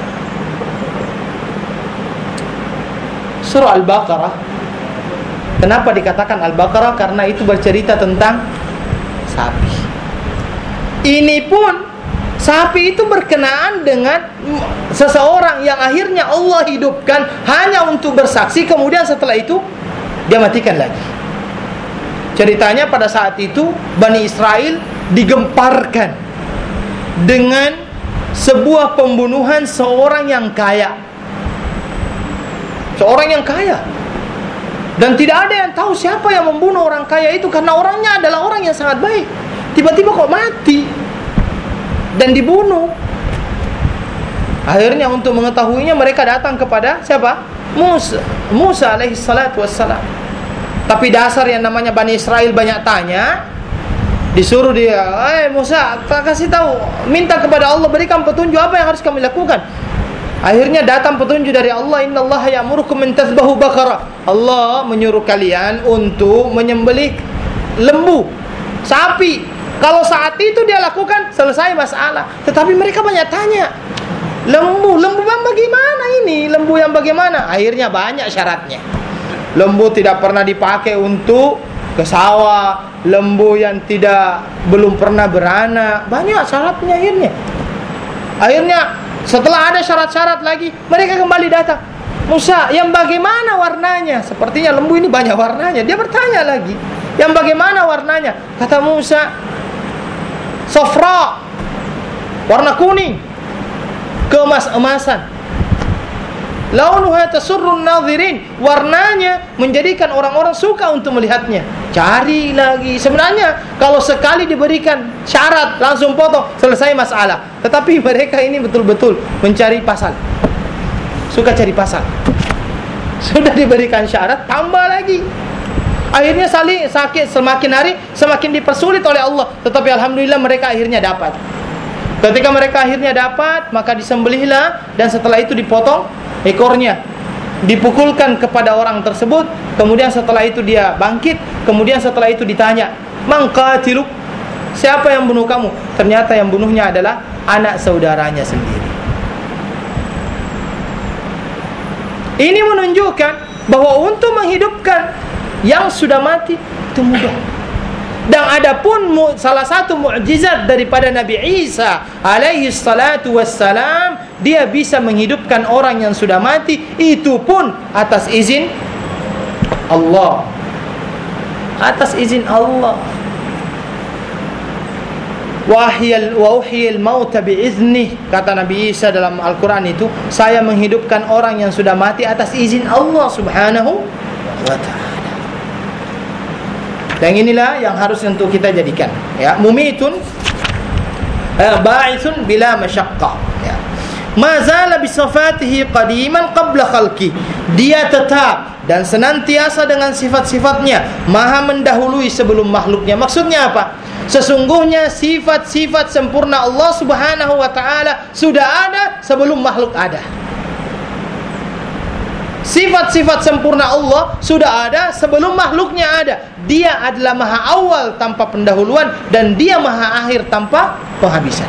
Surah Al-Baqarah, kenapa dikatakan Al-Baqarah? Karena itu bercerita tentang sapi. Ini pun sapi itu berkenaan dengan seseorang yang akhirnya Allah hidupkan hanya untuk bersaksi, kemudian setelah itu dia matikan lagi. Ceritanya pada saat itu Bani Israel digemparkan dengan sebuah pembunuhan seorang yang kaya. Seorang yang kaya. Dan tidak ada yang tahu siapa yang membunuh orang kaya itu, karena orangnya adalah orang yang sangat baik. Tiba-tiba kok mati dan dibunuh. Akhirnya untuk mengetahuinya mereka datang kepada siapa? Musa, Musa alaihi salatu wassalam. Tapi dasar yang namanya Bani Israel banyak tanya, disuruh dia, "Eh Musa, kasih tahu, minta kepada Allah berikan petunjuk apa yang harus kami lakukan." Akhirnya datang petunjuk dari Allah, "Innallaha ya'murukum an tadhbahu baqarah." Allah menyuruh kalian untuk menyembelih lembu, sapi. Kalau saat itu dia lakukan, selesai masalah. Tetapi mereka banyak tanya, "Lembu, lembu yang bagaimana ini? Lembu yang bagaimana?" Akhirnya banyak syaratnya. Lembu tidak pernah dipakai untuk ke sawah, lembu yang tidak belum pernah beranak, banyak syaratnya akhirnya. Akhirnya setelah ada syarat-syarat lagi, mereka kembali datang. "Musa, yang bagaimana warnanya?" Sepertinya lembu ini banyak warnanya. Dia bertanya lagi, "Yang bagaimana warnanya?" Kata Musa, "Sofra," warna kuning, keemas-emasan. Launuha tasurrun nadhirin, warnanya menjadikan orang-orang suka untuk melihatnya. Cari lagi. Sebenarnya kalau sekali diberikan syarat langsung potong, selesai masalah. Tetapi mereka ini betul-betul mencari pasal, suka cari pasal. Sudah diberikan syarat, tambah lagi. Akhirnya saling sakit, semakin hari semakin dipersulit oleh Allah. Tetapi alhamdulillah mereka akhirnya dapat. Ketika mereka akhirnya dapat, maka disembelihlah, dan setelah itu dipotong ekornya, dipukulkan kepada orang tersebut. Kemudian setelah itu dia bangkit. Kemudian setelah itu ditanya, "Man qatiluk?" Siapa yang bunuh kamu? Ternyata yang bunuhnya adalah anak saudaranya sendiri. Ini menunjukkan bahwa untuk menghidupkan yang sudah mati itu mudah. Dan adapun salah satu mukjizat daripada Nabi Isa alaihi salatu wassalam, dia bisa menghidupkan orang yang sudah mati, itu pun atas izin Allah. Atas izin Allah. Wahyal wahyil mauta biiznih, kata Nabi Isa dalam Al-Quran itu, saya menghidupkan orang yang sudah mati atas izin Allah Subhanahu wa ta'ala. Dan inilah yang harus untuk kita jadikan, ya, mumitun eh, ba'ithun bila masyaqqah, ya. Ma zala bi sifatihi qadiman qabla khalqi, dia tetap dan senantiasa dengan sifat-sifatnya, maha mendahului sebelum makhluknya. Maksudnya apa? Sesungguhnya sifat-sifat sempurna Allah Subhanahu wa ta'ala sudah ada sebelum makhluk ada. Sifat-sifat sempurna Allah sudah ada sebelum makhluknya ada. Dia adalah maha awal tanpa pendahuluan, dan dia maha akhir tanpa penghabisan.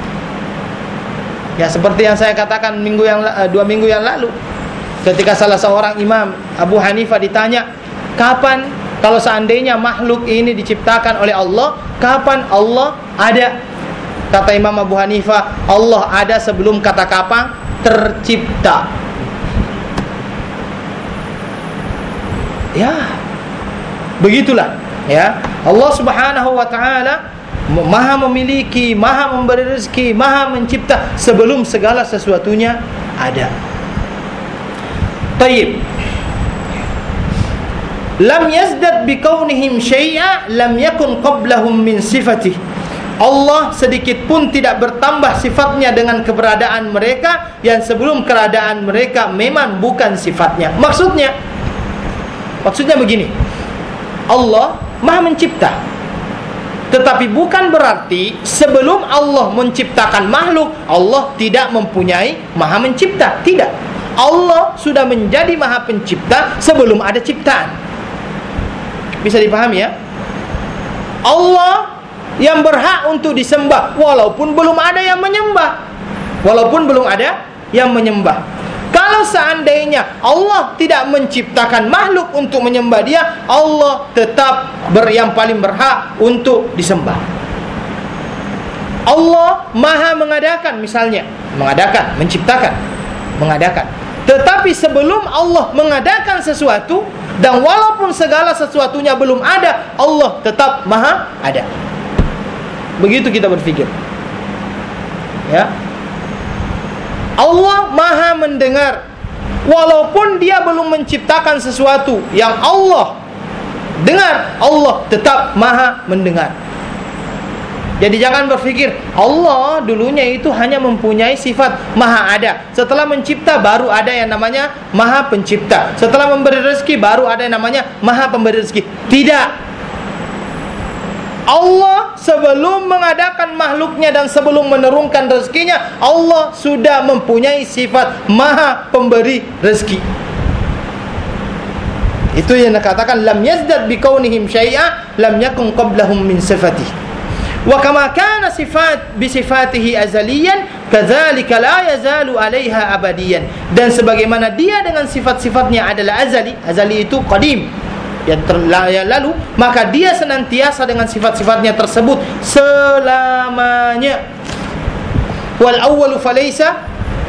Ya, seperti yang saya katakan minggu yang dua minggu yang lalu, ketika salah seorang imam Abu Hanifah ditanya, kapan, kalau seandainya makhluk ini diciptakan oleh Allah, kapan Allah ada? Kata Imam Abu Hanifah, Allah ada sebelum kata kapan tercipta. Ya, begitulah, ya. Allah Subhanahu wa ta'ala maha memiliki, maha memberi rezeki, maha mencipta sebelum segala sesuatunya ada. Tayyib. Lam yazdad bikaunihim syai'a lam yakun qablahum min sifatih. Allah sedikit pun tidak bertambah sifatnya dengan keberadaan mereka yang sebelum keberadaan mereka memang bukan sifatnya. Maksudnya Maksudnya begini, Allah maha mencipta, tetapi bukan berarti sebelum Allah menciptakan makhluk, Allah tidak mempunyai maha mencipta. Tidak. Allah sudah menjadi maha pencipta sebelum ada ciptaan. Bisa dipahami, ya? Allah yang berhak untuk disembah walaupun belum ada yang menyembah. Walaupun belum ada yang menyembah. Kalau seandainya Allah tidak menciptakan makhluk untuk menyembah dia, Allah tetap ber, yang paling berhak untuk disembah. Allah maha mengadakan, misalnya mengadakan, menciptakan, mengadakan. Tetapi sebelum Allah mengadakan sesuatu, dan walaupun segala sesuatunya belum ada, Allah tetap maha ada. Begitu kita berpikir, ya. Allah maha mendengar, walaupun dia belum menciptakan sesuatu yang Allah dengar, Allah tetap maha mendengar. Jadi jangan berpikir Allah dulunya itu hanya mempunyai sifat maha ada, setelah mencipta baru ada yang namanya maha pencipta, setelah memberi rezeki baru ada yang namanya maha pemberi rezeki. Tidak. Allah sebelum mengadakan makhluknya dan sebelum menurunkan rezekinya, Allah sudah mempunyai sifat maha pemberi rezeki. Itu yang dikatakan lam yazdad bikaunihim syai'a lam yakun qablahum min sifatihi. Wa kama kana sifat bi sifatihi azaliyan kadzalika la yazalu 'alaiha abadiyan. Dan sebagaimana dia dengan sifat-sifatnya adalah azali, azali itu qadim, yang lalu, maka dia senantiasa dengan sifat-sifatnya tersebut selamanya. Wal awwalu falaysa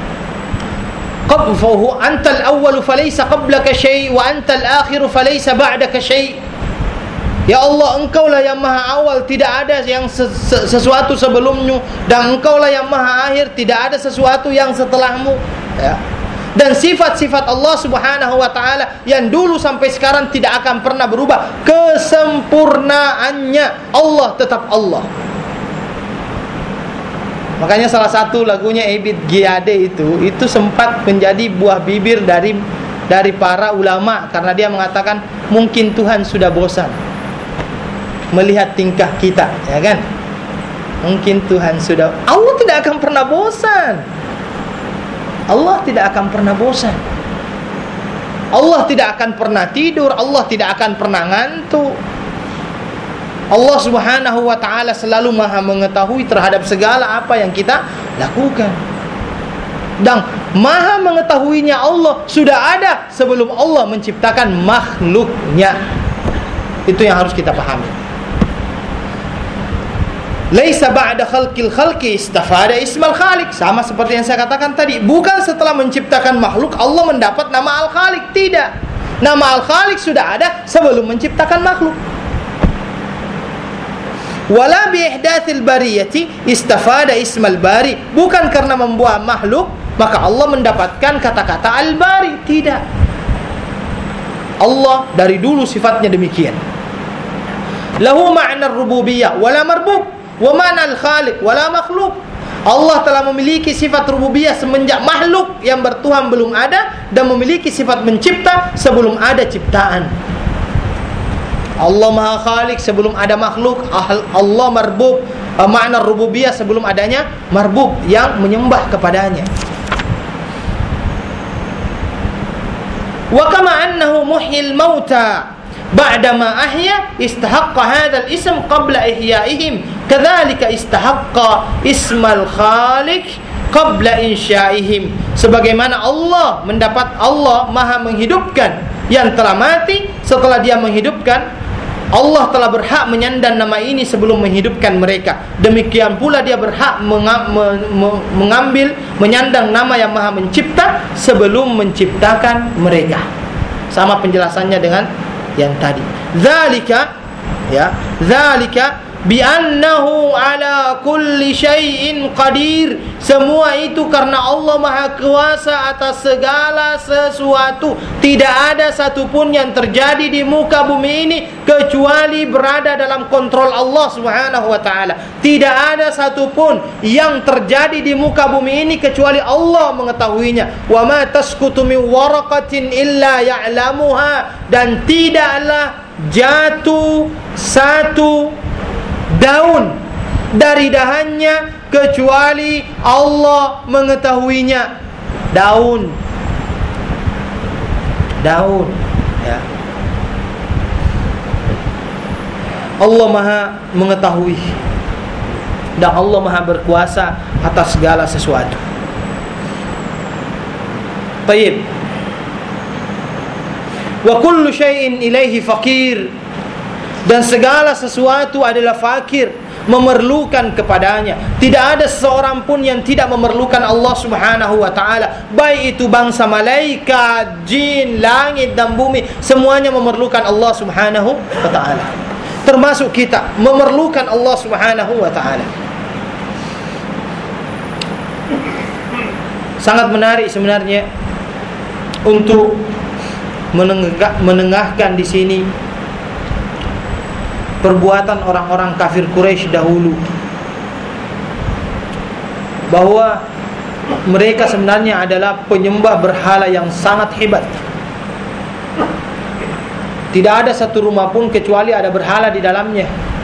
qablahu antal awwalu falaysa qablaka syai' wa antal akhiru falaysa ba'daka syai'. Ya Allah, engkaulah yang maha awal, tidak ada yang sesuatu sebelummu, dan engkaulah yang maha akhir, tidak ada sesuatu yang setelahmu, ya. Dan sifat-sifat Allah Subhanahu wa ta'ala yang dulu sampai sekarang tidak akan pernah berubah. Kesempurnaannya Allah tetap Allah. Makanya salah satu lagunya Ebit Giade itu Itu sempat menjadi buah bibir dari dari para ulama, karena dia mengatakan mungkin Tuhan sudah bosan melihat tingkah kita, ya kan? Mungkin Tuhan sudah. Allah tidak akan pernah bosan. Allah tidak akan pernah bosan. Allah tidak akan pernah tidur. Allah tidak akan pernah ngantuk. Allah Subhanahu wa ta'ala selalu maha mengetahui terhadap segala apa yang kita lakukan. Dan maha mengetahuinya Allah sudah ada sebelum Allah menciptakan makhluknya. Itu yang harus kita pahami. Laisa ba'da khalqil khalqi istafada ismal khaliq. Sama seperti yang saya katakan tadi, bukan setelah menciptakan makhluk Allah mendapat nama Al-Khaliq, tidak. Nama Al-Khaliq sudah ada sebelum menciptakan makhluk. Wala bi ihdatsil bariyati istafada ismal bari. Bukan karena membuat makhluk maka Allah mendapatkan kata-kata Al-Bari, tidak. Allah dari dulu sifatnya demikian. Lahu ma'na ar-rububiyyah wala marbub. Wa mana al-khaliq wala makhluk. Allah telah memiliki sifat rububiyah semenjak makhluk yang bertuhan belum ada, dan memiliki sifat mencipta sebelum ada ciptaan. Allah Maha Khaliq sebelum ada makhluk. Allah marbub, makna rububiyah sebelum adanya marbub yang menyembah kepadanya. Wa kama annahu muhyil mauta ba'dama ahya istahaqqa hadzal ism qabla ihyaihim, kadzalika istahaqqa ismal khaliq qabla insya'ihim. Sebagaimana Allah mendapat Allah Maha menghidupkan yang telah mati, setelah Dia menghidupkan, Allah telah berhak menyandang nama ini sebelum menghidupkan mereka. Demikian pula Dia berhak mengambil, menyandang nama yang Maha Mencipta sebelum menciptakan mereka. Sama penjelasannya dengan yang tadi. Zalika, ya, zalika bi annahu ala kulli syai'in qadir. Semua itu karena Allah Maha Kuasa atas segala sesuatu. Tidak ada satupun yang terjadi di muka bumi ini kecuali berada dalam kontrol Allah Subhanahu wa taala. Tidak ada satupun yang terjadi di muka bumi ini kecuali Allah mengetahuinya. Wa ma tasqutu min waraqatin illa ya'lamuha. Dan tidaklah jatuh satu daun dari dahannya kecuali Allah mengetahuinya. Daun, daun, ya. Allah Maha mengetahui, dan Allah Maha berkuasa atas segala sesuatu. Baik. Wa kullu syai'in ilaihi faqir. Dan segala sesuatu adalah fakir, memerlukan kepadanya. Tidak ada seseorang pun yang tidak memerlukan Allah Subhanahu wa taala. Baik itu bangsa malaikat, jin, langit dan bumi, semuanya memerlukan Allah Subhanahu wa taala. Termasuk kita memerlukan Allah Subhanahu wa taala. Sangat menarik sebenarnya untuk menengah, menengahkan di sini perbuatan orang-orang kafir Quraisy dahulu, bahwa mereka sebenarnya adalah penyembah berhala yang sangat hebat. Tidak ada satu rumah pun kecuali ada berhala di dalamnya.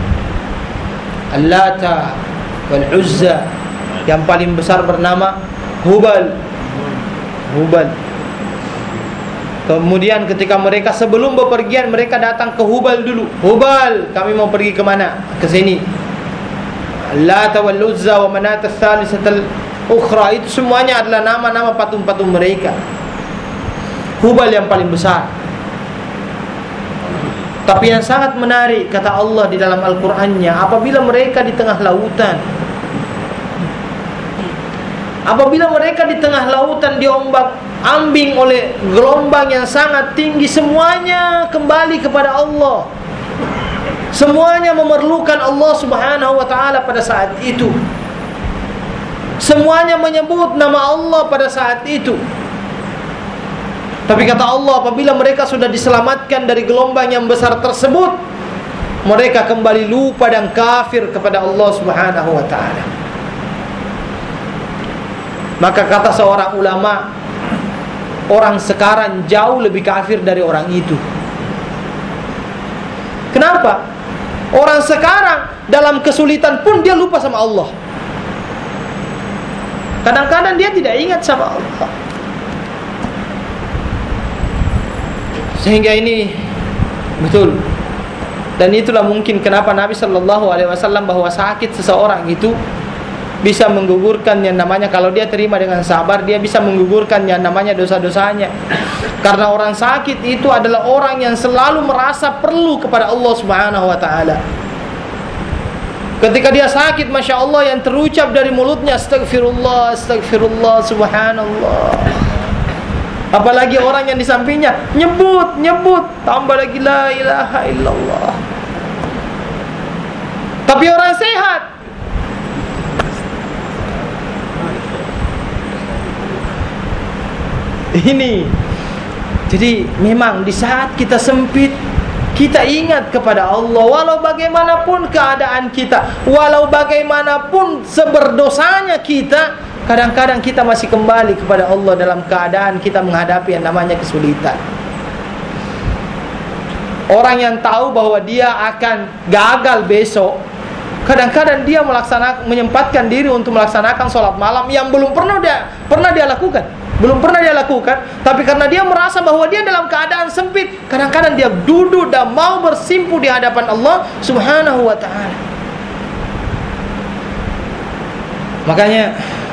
Al-Lata wal-Uzza, yang paling besar bernama Hubal. Hubal. Kemudian ketika mereka sebelum bepergian, mereka datang ke Hubal dulu. Hubal, kami mau pergi ke mana? Ke sini. Lata wal Uzza wa Manat ats-tsalisatal ukhra, itu semuanya adalah nama-nama patung-patung mereka. Hubal yang paling besar. Tapi yang sangat menarik, kata Allah di dalam Al-Qur'annya, apabila mereka di tengah lautan, apabila mereka di tengah lautan diombak ambing oleh gelombang yang sangat tinggi, semuanya kembali kepada Allah. Semuanya memerlukan Allah Subhanahu wa taala pada saat itu. Semuanya menyebut nama Allah pada saat itu. Tapi kata Allah, apabila mereka sudah diselamatkan dari gelombang yang besar tersebut, mereka kembali lupa dan kafir kepada Allah Subhanahu wa taala. Maka kata seorang ulama, orang sekarang jauh lebih kafir dari orang itu. Kenapa? Orang sekarang dalam kesulitan pun dia lupa sama Allah. Kadang-kadang dia tidak ingat sama Allah. Sehingga ini betul. Dan itulah mungkin kenapa Nabi sallallahu alaihi wasallam bahwa sakit seseorang itu bisa menggugurkan yang namanya, kalau dia terima dengan sabar, dia bisa menggugurkan yang namanya dosa-dosanya. Karena orang sakit itu adalah orang yang selalu merasa perlu kepada Allah Subhanahu wa taala. Ketika dia sakit, Masya Allah, yang terucap dari mulutnya astagfirullah, astagfirullah, subhanallah. Apalagi orang yang di sampingnya nyebut, nyebut, tambah lagi la ilaha illallah. Tapi orang sehat, ini. Jadi memang di saat kita sempit, kita ingat kepada Allah. Walau bagaimanapun keadaan kita, walau bagaimanapun seberdosanya kita, kadang-kadang kita masih kembali kepada Allah dalam keadaan kita menghadapi yang namanya kesulitan. Orang yang tahu bahwa dia akan gagal besok, kadang-kadang dia melaksanakan, menyempatkan diri untuk melaksanakan sholat malam yang belum pernah dia pernah dia lakukan. Belum pernah dia lakukan, tapi karena dia merasa bahwa dia dalam keadaan sempit, kadang-kadang dia duduk dan mau bersimpu di hadapan Allah Subhanahu wa ta'ala. Makanya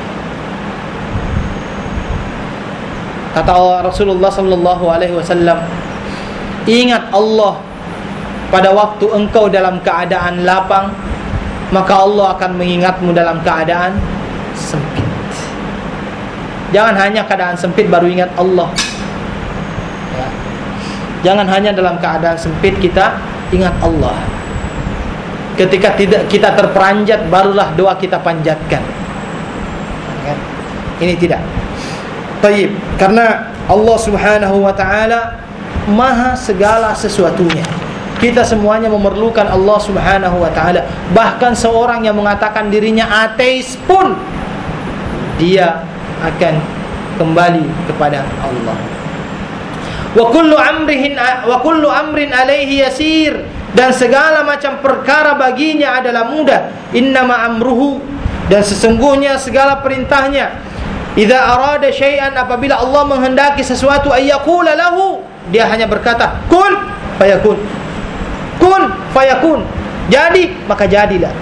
kata Rasulullah sallallahu alaihi wasallam, ingat Allah pada waktu engkau dalam keadaan lapang, maka Allah akan mengingatmu dalam keadaan sempit. Jangan hanya keadaan sempit baru ingat Allah, ya. Jangan hanya dalam keadaan sempit kita ingat Allah. Ketika tidak kita terperanjat, barulah doa kita panjatkan, ya. Ini tidak. Baik, karena Allah Subhanahu wa ta'ala maha segala sesuatunya. Kita semuanya memerlukan Allah Subhanahu wa ta'ala. Bahkan seorang yang mengatakan dirinya ateis pun, dia akan kembali kepada Allah. Wa kullu amrihin wa kullu amrin alaihi yasir, dan segala macam perkara baginya adalah mudah. Innama amruhu, dan sesungguhnya segala perintahnya, idza arada syai'an, apabila Allah menghendaki sesuatu, ayyaqula lahu, dia hanya berkata kun fayakun, kun fayakun, jadi maka jadilah.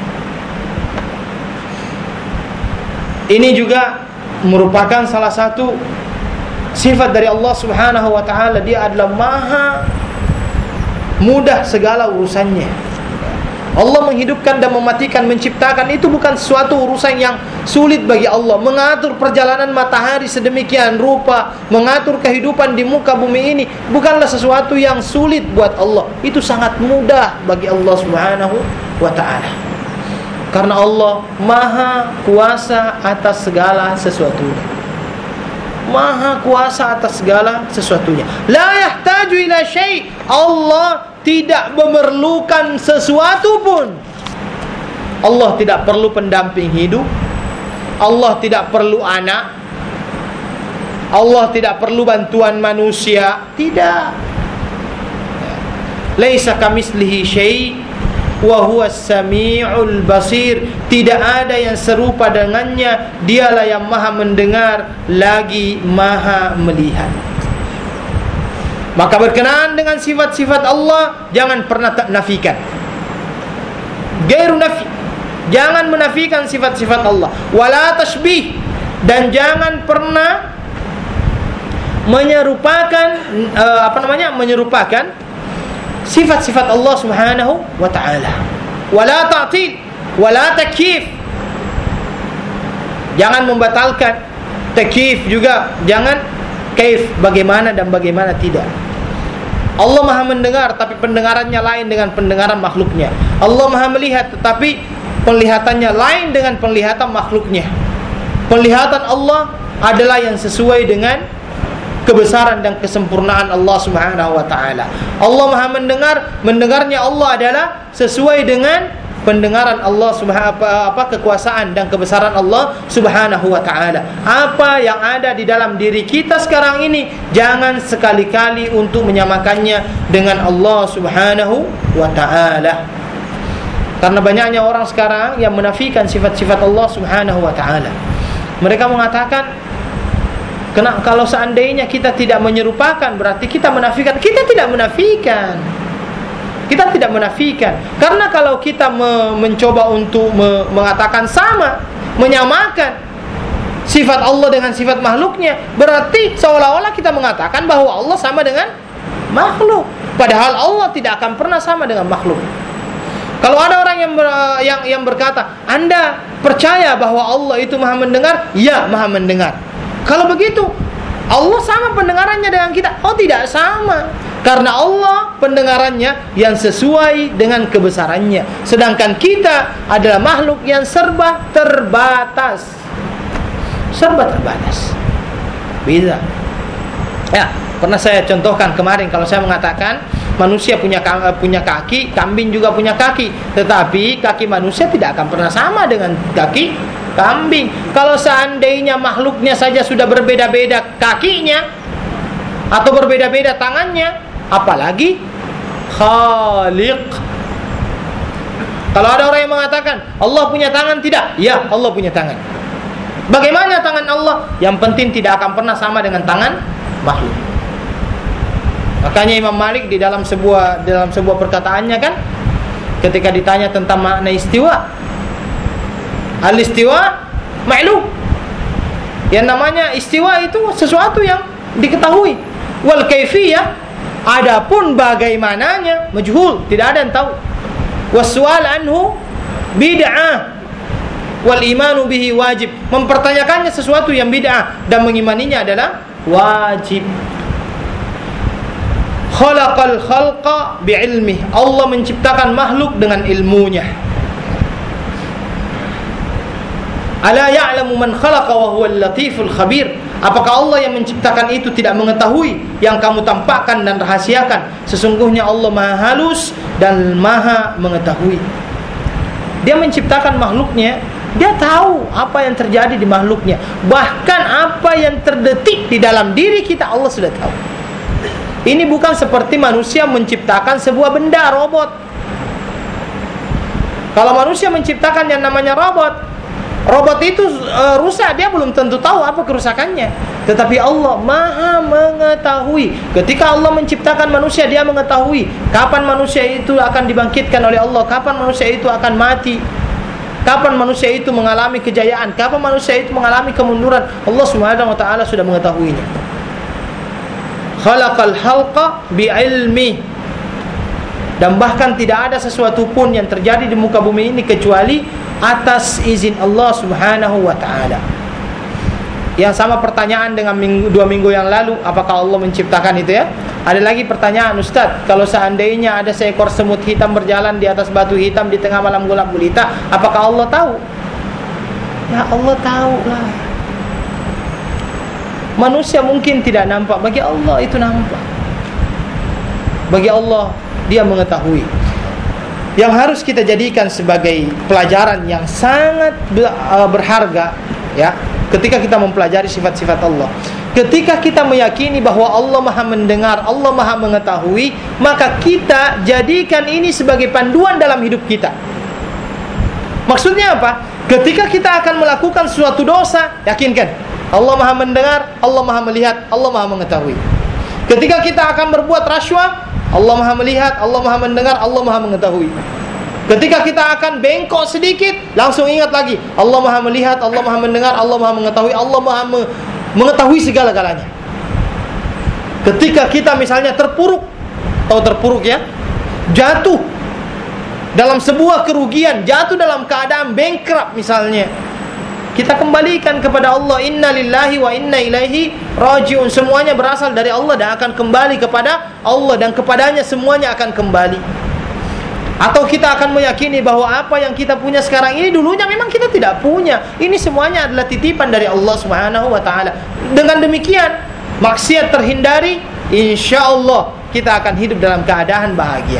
Ini juga merupakan salah satu sifat dari Allah Subhanahu wa ta'ala. Dia adalah maha mudah segala urusannya. Allah menghidupkan dan mematikan, menciptakan, itu bukan suatu urusan yang sulit bagi Allah. Mengatur perjalanan matahari sedemikian rupa, mengatur kehidupan di muka bumi ini, bukanlah sesuatu yang sulit buat Allah. Itu sangat mudah bagi Allah Subhanahu wa ta'ala. Karena Allah maha kuasa atas segala sesuatunya. Maha kuasa atas segala sesuatunya. La yahtaju ila syai'. Allah tidak memerlukan sesuatu pun. Allah tidak perlu pendamping hidup. Allah tidak perlu anak. Allah tidak perlu bantuan manusia. Tidak. Laisa kamitslihi syai'. Wa huwas sami'ul basir. Tidak ada yang serupa dengannya. Dialah yang maha mendengar lagi maha melihat. Maka berkenaan dengan sifat-sifat Allah, jangan pernah tak nafikan. Gairu nafi, jangan menafikan sifat-sifat Allah. Wala tashbih, dan jangan pernah menyerupakan uh, apa namanya menyerupakan sifat-sifat Allah Subhanahu wa ta'ala. Wala ta'til, wala takyif, jangan membatalkan. Takyif juga jangan, kaif bagaimana dan bagaimana tidak. Allah maha mendengar, tapi pendengarannya lain dengan pendengaran makhluknya. Allah maha melihat, tetapi penglihatannya lain dengan penglihatan makhluknya. Penglihatan Allah adalah yang sesuai dengan kebesaran dan kesempurnaan Allah Subhanahu wa ta'ala. Allah maha mendengar, mendengarnya Allah adalah sesuai dengan pendengaran Allah Subhanahu apa, apa kekuasaan dan kebesaran Allah Subhanahu wa ta'ala. Apa yang ada di dalam diri kita sekarang ini, jangan sekali-kali untuk menyamakannya dengan Allah Subhanahu wa ta'ala. Karena banyaknya orang sekarang yang menafikan sifat-sifat Allah Subhanahu wa ta'ala. Mereka mengatakan, Kena, kalau seandainya kita tidak menyerupakan, berarti kita menafikan. Kita tidak menafikan. Kita tidak menafikan. Karena kalau kita me, mencoba untuk me, mengatakan sama, menyamakan sifat Allah dengan sifat makhluknya, berarti seolah-olah kita mengatakan bahwa Allah sama dengan makhluk. Padahal Allah tidak akan pernah sama dengan makhluk. Kalau ada orang yang ber, yang yang berkata, Anda percaya bahwa Allah itu Maha mendengar? Ya, Maha mendengar. Kalau begitu, Allah sama pendengarannya dengan kita? Oh, tidak sama. Karena Allah pendengarannya yang sesuai dengan kebesarannya, sedangkan kita adalah makhluk yang serba terbatas. Serba terbatas. Beda. Ya, pernah saya contohkan kemarin kalau saya mengatakan manusia punya punya kaki, kambing juga punya kaki, tetapi kaki manusia tidak akan pernah sama dengan kaki kambing. Kalau seandainya makhluknya saja sudah berbeda-beda kakinya atau berbeda-beda tangannya, apalagi Khaliq. Kalau ada orang yang mengatakan Allah punya tangan, tidak. Ya, Allah punya tangan. Bagaimana tangan Allah? Yang penting tidak akan pernah sama dengan tangan makhluk. Makanya Imam Malik di dalam sebuah dalam sebuah perkataannya kan, ketika ditanya tentang makna istiwa, al-istiwa ma'lum. Yang namanya istiwa itu sesuatu yang diketahui. Wal kaifiyah, adapun bagaimananya majhul, tidak ada yang tahu. Wassual anhu bid'ah wal imanu bihi wajib. Mempertanyakannya sesuatu yang bid'ah dan mengimaninya adalah wajib. Khalaqal khalqa bi'ilmih. Allah menciptakan makhluk dengan ilmunya. Ala ya'lamu man khalaqa wa huwal latiful khabir. Apakah Allah yang menciptakan itu tidak mengetahui yang kamu tampakkan dan rahasiakan? Sesungguhnya Allah Maha halus dan Maha mengetahui. Dia menciptakan makhluknya, dia tahu apa yang terjadi di makhluknya. Bahkan apa yang terdetik di dalam diri kita Allah sudah tahu. Ini bukan seperti manusia menciptakan sebuah benda, robot. Kalau manusia menciptakan yang namanya robot, robot itu e, rusak, dia belum tentu tahu apa kerusakannya. Tetapi Allah Maha mengetahui. Ketika Allah menciptakan manusia, dia mengetahui kapan manusia itu akan dibangkitkan oleh Allah, kapan manusia itu akan mati, kapan manusia itu mengalami kejayaan, kapan manusia itu mengalami kemunduran. Allah Subhanahu wa taala sudah mengetahuinya. Khalaqal halqa bi'ilmi. Dan bahkan tidak ada sesuatu pun yang terjadi di muka bumi ini kecuali atas izin Allah Subhanahu wa taala. Yang sama pertanyaan dengan minggu, dua minggu yang lalu, apakah Allah menciptakan itu ya? Ada lagi pertanyaan, Ustaz, kalau seandainya ada seekor semut hitam berjalan di atas batu hitam di tengah malam gelap gulita, apakah Allah tahu? Ya, Allah tahu lah. Manusia mungkin tidak nampak, bagi Allah itu nampak. Bagi Allah Dia mengetahui. Yang harus kita jadikan sebagai pelajaran yang sangat berharga ya, ketika kita mempelajari sifat-sifat Allah. Ketika kita meyakini bahwa Allah Maha mendengar, Allah Maha mengetahui, maka kita jadikan ini sebagai panduan dalam hidup kita. Maksudnya apa? Ketika kita akan melakukan suatu dosa, yakinkan Allah Maha mendengar, Allah Maha melihat, Allah Maha mengetahui. Ketika kita akan berbuat rasywa, Allah Maha melihat, Allah Maha mendengar, Allah Maha mengetahui. Ketika kita akan bengkok sedikit, langsung ingat lagi, Allah Maha melihat, Allah Maha mendengar, Allah Maha mengetahui, Allah Maha me- mengetahui segala-galanya. Ketika kita misalnya terpuruk, atau terpuruk ya, jatuh dalam sebuah kerugian, jatuh dalam keadaan bankrupt misalnya, kita kembalikan kepada Allah. Inna lillahi wa inna ilaihi raji'un. Semuanya berasal dari Allah dan akan kembali kepada Allah, dan kepadanya semuanya akan kembali. Atau kita akan meyakini bahwa apa yang kita punya sekarang ini dulunya memang kita tidak punya. Ini semuanya adalah titipan dari Allah Subhanahu wa taala. Dengan demikian, maksiat terhindari, insyaallah kita akan hidup dalam keadaan bahagia.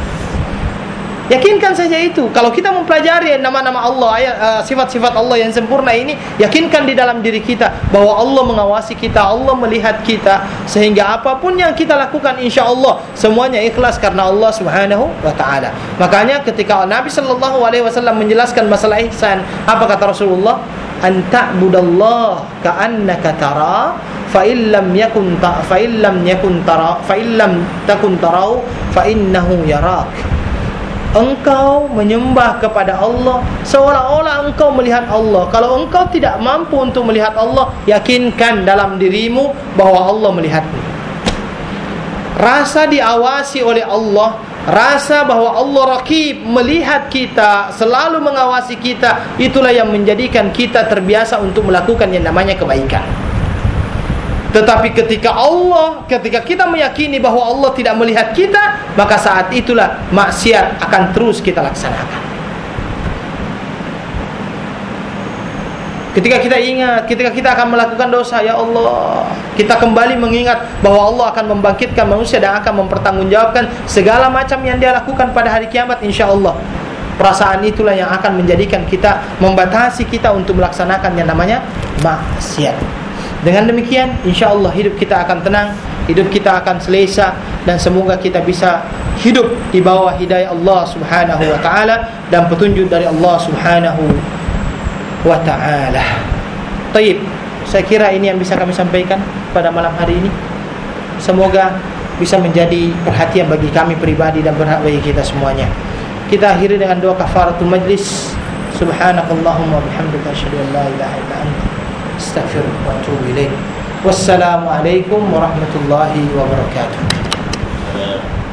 Yakinkan saja itu. Kalau kita mempelajari nama-nama Allah, ayat, uh, sifat-sifat Allah yang sempurna ini, yakinkan di dalam diri kita bahwa Allah mengawasi kita, Allah melihat kita, sehingga apapun yang kita lakukan insyaallah semuanya ikhlas karena Allah Subhanahu wa taala. Makanya ketika Nabi sallallahu alaihi wasallam menjelaskan masalah ihsan, apa kata Rasulullah? An ta'budallah ka'annaka tara fa illam yakun ta fa illam yakun tara fa illam takun tarau fa innahu yarak. Engkau menyembah kepada Allah seolah-olah engkau melihat Allah. Kalau engkau tidak mampu untuk melihat Allah, yakinkan dalam dirimu bahwa Allah melihatmu. Rasa diawasi oleh Allah rasa bahwa Allah Raqib, melihat kita, selalu mengawasi kita, itulah yang menjadikan kita terbiasa untuk melakukan yang namanya kebaikan. Tetapi ketika Allah, ketika kita meyakini bahwa Allah tidak melihat kita, maka saat itulah maksiat akan terus kita laksanakan. Ketika kita ingat, ketika kita akan melakukan dosa, ya Allah, kita kembali mengingat bahwa Allah akan membangkitkan manusia dan akan mempertanggungjawabkan segala macam yang dia lakukan pada hari kiamat, insya Allah. Perasaan itulah yang akan menjadikan kita, membatasi kita untuk melaksanakan yang namanya maksiat. Dengan demikian, insya Allah hidup kita akan tenang, hidup kita akan selesa, dan semoga kita bisa hidup di bawah hidayah Allah Subhanahu wa taala dan petunjuk dari Allah Subhanahu wa ta'ala. Taib, saya kira ini yang bisa kami sampaikan pada malam hari ini. Semoga bisa menjadi perhatian bagi kami pribadi dan berhak bagi kita semuanya. Kita akhiri dengan doa kafaratul majlis. Subhanakallahumma bihamdika asyhadu an la ilaha illa anta astaghfiruka wa atubu ilaik. Wassalamu alaikum warahmatullahi wabarakatuh.